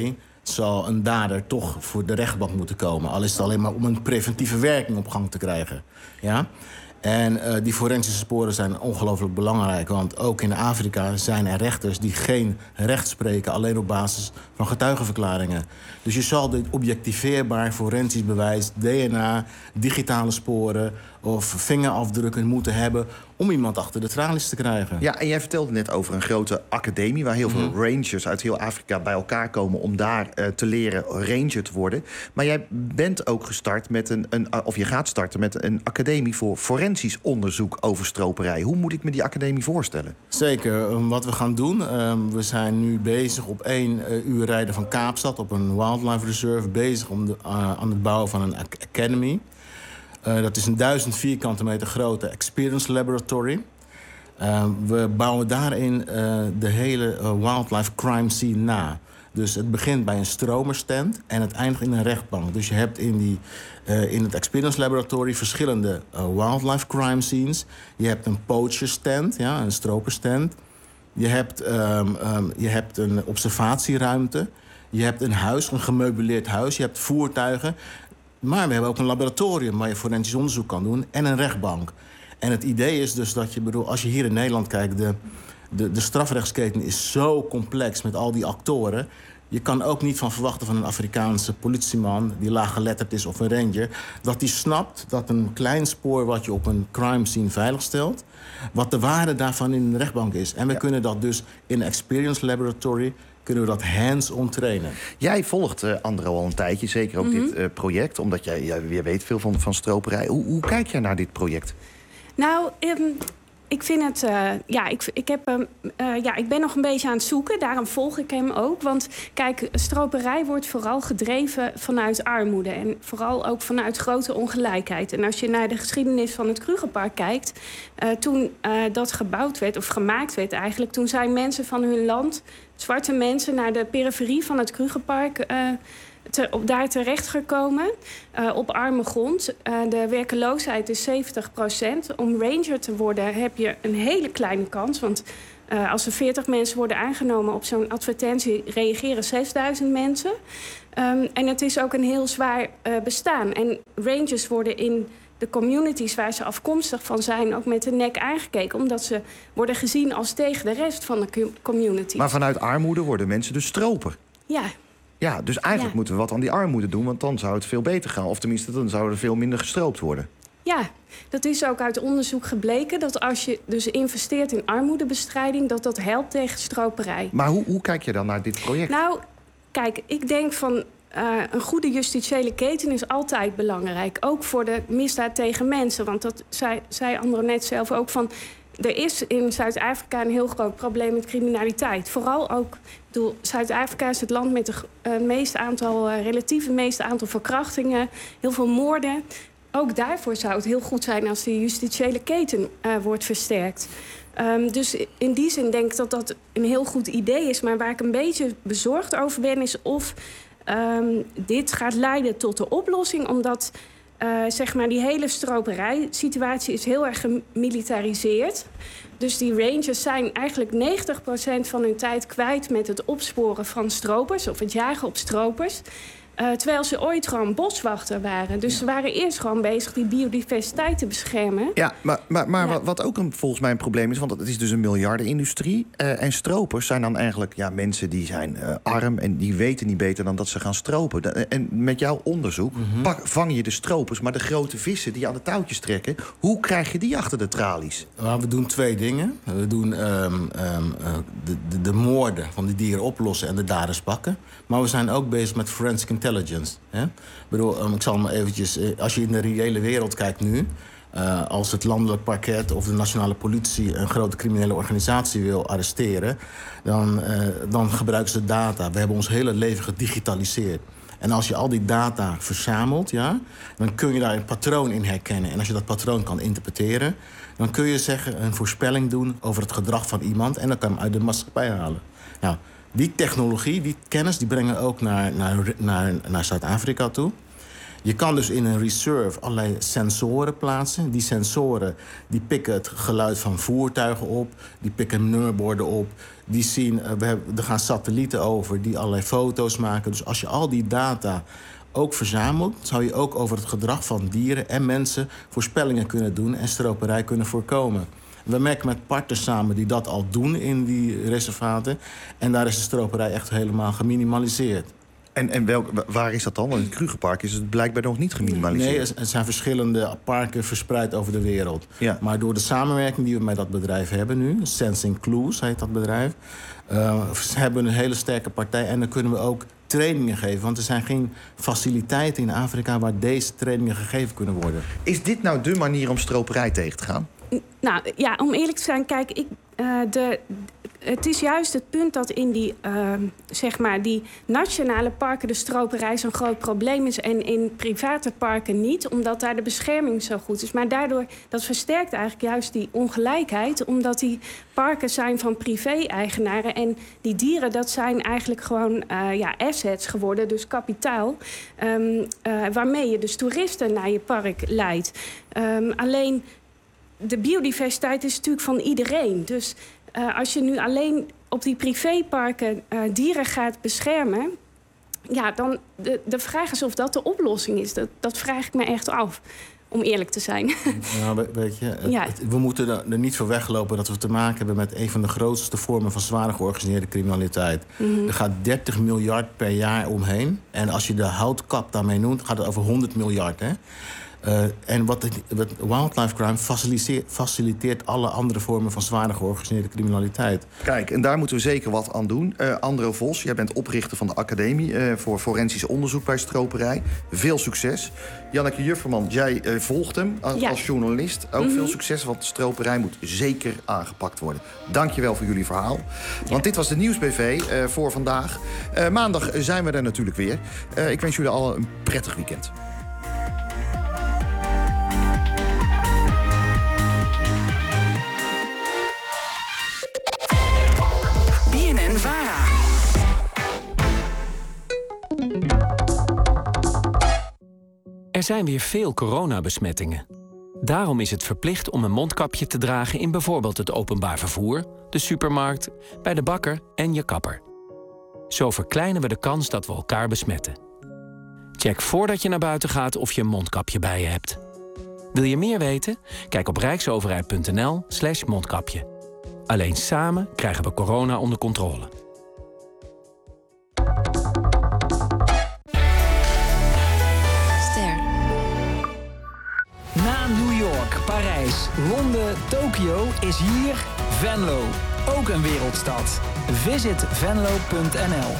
zal een dader toch voor de rechtbank moeten komen. Al is het alleen maar om een preventieve werking op gang te krijgen. Ja? En die forensische sporen zijn ongelooflijk belangrijk. Want ook in Afrika zijn er rechters die geen recht spreken, alleen op basis van getuigenverklaringen. Dus je zal dit objectiveerbaar forensisch bewijs, DNA, digitale sporen of vingerafdrukken moeten hebben om iemand achter de tralies te krijgen. Ja, en jij vertelde net over een grote academie waar heel veel rangers uit heel Afrika bij elkaar komen om daar te leren ranger te worden. Maar jij bent ook gestart met of je gaat starten met een academie voor forensisch onderzoek over stroperij. Hoe moet ik me die academie voorstellen? Zeker. Wat we gaan doen, we zijn nu bezig op 1 uur rijden van Kaapstad op een wildlife reserve, bezig aan het bouwen van een academy. Dat is een 1000 vierkante meter grote experience laboratory. We bouwen daarin de hele wildlife crime scene na. Dus het begint bij een stromerstand en het eindigt in een rechtbank. Dus je hebt in het experience laboratory verschillende wildlife crime scenes. Je hebt een poacher stand, ja, een stroperstand. Je hebt een observatieruimte. Je hebt een huis, een gemeubileerd huis. Je hebt voertuigen. Maar we hebben ook een laboratorium waar je forensisch onderzoek kan doen en een rechtbank. En het idee is dus dat als je hier in Nederland kijkt, de strafrechtsketen is zo complex met al die actoren. Je kan ook niet van verwachten van een Afrikaanse politieman die laaggeletterd is of een ranger, dat die snapt dat een klein spoor wat je op een crime scene veiligstelt, wat de waarde daarvan in de rechtbank is. En we kunnen dat dus in een experience laboratory kunnen we dat hands-on trainen. Jij volgt, Andro, al een tijdje, zeker ook dit project, omdat jij weer weet veel van stroperij. Hoe kijk jij naar dit project? Nou, ik vind het... ik ben nog een beetje aan het zoeken. Daarom volg ik hem ook. Want kijk, stroperij wordt vooral gedreven vanuit armoede. En vooral ook vanuit grote ongelijkheid. En als je naar de geschiedenis van het Krugerpark kijkt, toen dat gebouwd werd, of gemaakt werd eigenlijk, toen zijn mensen van hun land, zwarte mensen, naar de periferie van het Krugerpark daar terechtgekomen, op arme grond. De werkeloosheid is 70%. Om ranger te worden heb je een hele kleine kans. Want als er 40 mensen worden aangenomen op zo'n advertentie, reageren 6000 mensen. En het is ook een heel zwaar bestaan. En rangers worden in de communities waar ze afkomstig van zijn ook met de nek aangekeken, omdat ze worden gezien als tegen de rest van de community. Maar vanuit armoede worden mensen dus stroper. Ja. Ja, dus eigenlijk moeten we wat aan die armoede doen, want dan zou het veel beter gaan. Of tenminste, dan zou er veel minder gestroopt worden. Ja, dat is ook uit onderzoek gebleken, dat als je dus investeert in armoedebestrijding, dat helpt tegen stroperij. Maar hoe kijk je dan naar dit project? Nou, kijk, ik denk van een goede justitiële keten is altijd belangrijk. Ook voor de misdaad tegen mensen. Want dat zei Andro net zelf ook van, er is in Zuid-Afrika een heel groot probleem met criminaliteit. Vooral ook, Zuid-Afrika is het land met het relatieve meeste aantal verkrachtingen, heel veel moorden. Ook daarvoor zou het heel goed zijn als de justitiële keten wordt versterkt. Dus in die zin denk ik dat dat een heel goed idee is. Maar waar ik een beetje bezorgd over ben, is of dit gaat leiden tot de oplossing, omdat zeg maar die hele stroperij-situatie is heel erg gemilitariseerd. Dus die rangers zijn eigenlijk 90% van hun tijd kwijt met het opsporen van stropers of het jagen op stropers. Terwijl ze ooit gewoon boswachter waren. Dus ze waren eerst gewoon bezig die biodiversiteit te beschermen. Ja, maar wat ook volgens mij een probleem is, want het is dus een miljardenindustrie. En stropers zijn dan eigenlijk mensen die zijn arm en die weten niet beter dan dat ze gaan stropen. En met jouw onderzoek vang je de stropers, maar de grote vissen die aan de touwtjes trekken, hoe krijg je die achter de tralies? Nou, we doen 2 dingen. We doen de moorden van die dieren oplossen en de daders pakken. Maar we zijn ook bezig met forensic intelligence. Hè? Ik bedoel, ik zal maar eventjes, als je in de reële wereld kijkt nu, als het landelijk parket of de nationale politie een grote criminele organisatie wil arresteren, dan gebruiken ze data. We hebben ons hele leven gedigitaliseerd. En als je al die data verzamelt, dan kun je daar een patroon in herkennen. En als je dat patroon kan interpreteren, dan kun je een voorspelling doen over het gedrag van iemand, en dan kan je hem uit de maatschappij halen. Nou, die technologie, die kennis, die brengen we ook naar Zuid-Afrika toe. Je kan dus in een reserve allerlei sensoren plaatsen. Die sensoren die pikken het geluid van voertuigen op. Die pikken nummerborden op. Die zien, er gaan satellieten over die allerlei foto's maken. Dus als je al die data ook verzamelt, zou je ook over het gedrag van dieren en mensen voorspellingen kunnen doen en stroperij kunnen voorkomen. We merken met partners samen die dat al doen in die reservaten. En daar is de stroperij echt helemaal geminimaliseerd. En waar is dat dan? Want in het Krugerpark is het blijkbaar nog niet geminimaliseerd. Nee, er zijn verschillende parken verspreid over de wereld. Ja. Maar door de samenwerking die we met dat bedrijf hebben nu, Sensing Clues heet dat bedrijf, hebben we een hele sterke partij. En dan kunnen we ook trainingen geven. Want er zijn geen faciliteiten in Afrika waar deze trainingen gegeven kunnen worden. Is dit nou de manier om stroperij tegen te gaan? Nou ja, om eerlijk te zijn, kijk, het is juist het punt dat in die, zeg maar, die nationale parken de stroperij zo'n groot probleem is en in private parken niet, omdat daar de bescherming zo goed is. Maar daardoor, dat versterkt eigenlijk juist die ongelijkheid, omdat die parken zijn van privé-eigenaren en die dieren, dat zijn eigenlijk gewoon assets geworden, dus kapitaal, waarmee je dus toeristen naar je park leidt. Alleen de biodiversiteit is natuurlijk van iedereen. Dus als je nu alleen op die privéparken dieren gaat beschermen, ja, dan de vraag is of dat de oplossing is. Dat vraag ik me echt af, om eerlijk te zijn. Nou, weet je, we moeten er niet voor weglopen dat we te maken hebben met een van de grootste vormen van zware georganiseerde criminaliteit. Mm-hmm. Er gaat 30 miljard per jaar omheen. En als je de houtkap daarmee noemt, gaat het over 100 miljard. Hè? En wat wildlife crime faciliteert alle andere vormen van zware georganiseerde criminaliteit. Kijk, en daar moeten we zeker wat aan doen. Andro Vos, jij bent oprichter van de Academie voor Forensisch Onderzoek bij Stroperij. Veel succes. Janneke Jufferman, jij volgt hem als journalist. Ook veel succes, want stroperij moet zeker aangepakt worden. Dank je wel voor jullie verhaal. Want dit was de Nieuwsbv voor vandaag. Maandag zijn we er natuurlijk weer. Ik wens jullie allen een prettig weekend. Er zijn weer veel coronabesmettingen. Daarom is het verplicht om een mondkapje te dragen in bijvoorbeeld het openbaar vervoer, de supermarkt, bij de bakker en je kapper. Zo verkleinen we de kans dat we elkaar besmetten. Check voordat je naar buiten gaat of je een mondkapje bij je hebt. Wil je meer weten? Kijk op rijksoverheid.nl/mondkapje. Alleen samen krijgen we corona onder controle. Na New York, Parijs, Londen, Tokio is hier Venlo. Ook een wereldstad. Visit venlo.nl.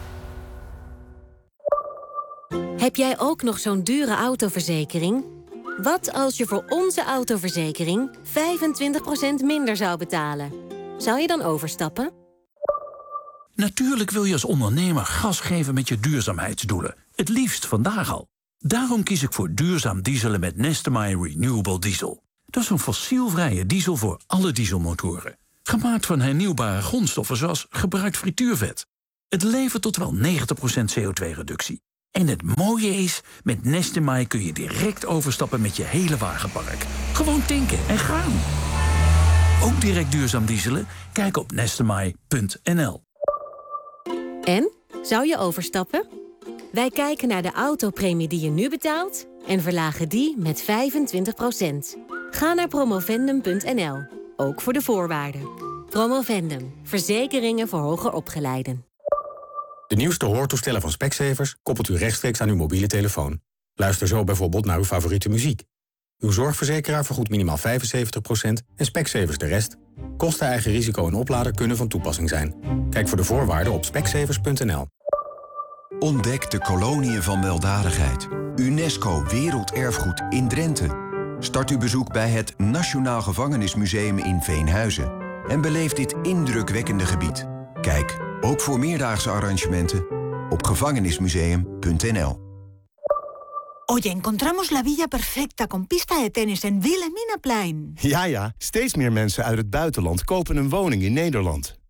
Heb jij ook nog zo'n dure autoverzekering? Wat als je voor onze autoverzekering 25% minder zou betalen? Zou je dan overstappen? Natuurlijk wil je als ondernemer gas geven met je duurzaamheidsdoelen. Het liefst vandaag al. Daarom kies ik voor duurzaam dieselen met Nestemai Renewable Diesel. Dat is een fossielvrije diesel voor alle dieselmotoren. Gemaakt van hernieuwbare grondstoffen zoals gebruikt frituurvet. Het levert tot wel 90% CO2-reductie. En het mooie is, met Nestemai kun je direct overstappen met je hele wagenpark. Gewoon tanken en gaan. Ook direct duurzaam dieselen? Kijk op nestemai.nl. En? Zou je overstappen? Wij kijken naar de autopremie die je nu betaalt en verlagen die met 25%. Ga naar promovendum.nl, ook voor de voorwaarden. Promovendum, verzekeringen voor hoger opgeleiden. De nieuwste hoortoestellen van Specsavers koppelt u rechtstreeks aan uw mobiele telefoon. Luister zo bijvoorbeeld naar uw favoriete muziek. Uw zorgverzekeraar vergoedt minimaal 75% en Specsavers de rest. Kosten, eigen risico en oplader kunnen van toepassing zijn. Kijk voor de voorwaarden op specsavers.nl. Ontdek de koloniën van weldadigheid. UNESCO Werelderfgoed in Drenthe. Start uw bezoek bij het Nationaal Gevangenismuseum in Veenhuizen. En beleef dit indrukwekkende gebied. Kijk, ook voor meerdaagse arrangementen, op gevangenismuseum.nl. Oye, encontramos la villa perfecta con pista de tenis en Wilhelminaplein. Ja, steeds meer mensen uit het buitenland kopen een woning in Nederland.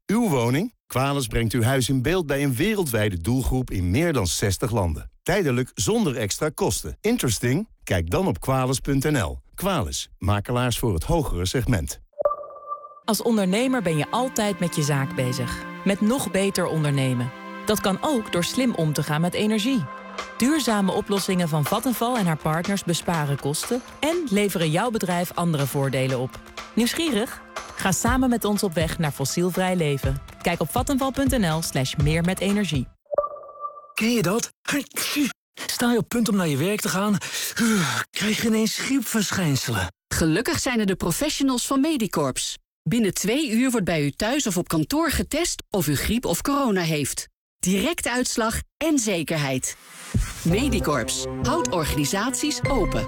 Uw woning? Quales brengt uw huis in beeld bij een wereldwijde doelgroep in meer dan 60 landen. Tijdelijk zonder extra kosten. Interesting? Kijk dan op Quales.nl. Quales, makelaars voor het hogere segment. Als ondernemer ben je altijd met je zaak bezig. Met nog beter ondernemen. Dat kan ook door slim om te gaan met energie. Duurzame oplossingen van Vattenfall en haar partners besparen kosten en leveren jouw bedrijf andere voordelen op. Nieuwsgierig? Ga samen met ons op weg naar fossielvrij leven. Kijk op vattenfall.nl/meer met energie. Ken je dat? Sta je op punt om naar je werk te gaan? Krijg je ineens griepverschijnselen. Gelukkig zijn er de professionals van Medicorps. Binnen 2 uur wordt bij u thuis of op kantoor getest of u griep of corona heeft. Directe uitslag en zekerheid. Medicorps houdt organisaties open.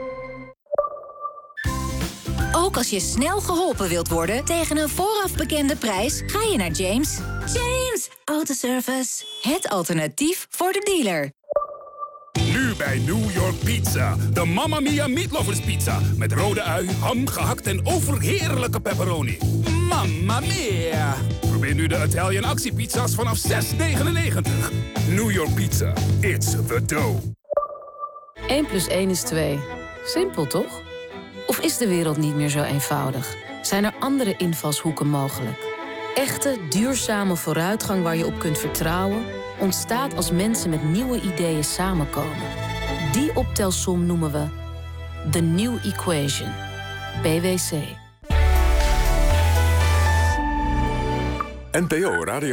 Ook als je snel geholpen wilt worden tegen een vooraf bekende prijs, ga je naar James. James Autoservice. Het alternatief voor de dealer. Nu bij New York Pizza. De Mamma Mia Meatlovers Pizza. Met rode ui, ham, gehakt en overheerlijke pepperoni. Mamma Mia. Probeer nu de Italian actiepizza's vanaf $6,99. New York Pizza. It's the dough. 1 + 1 is 2. Simpel, toch? Of is de wereld niet meer zo eenvoudig? Zijn er andere invalshoeken mogelijk? Echte, duurzame vooruitgang waar je op kunt vertrouwen ontstaat als mensen met nieuwe ideeën samenkomen. Die optelsom noemen we The New Equation. PwC. NPO Radio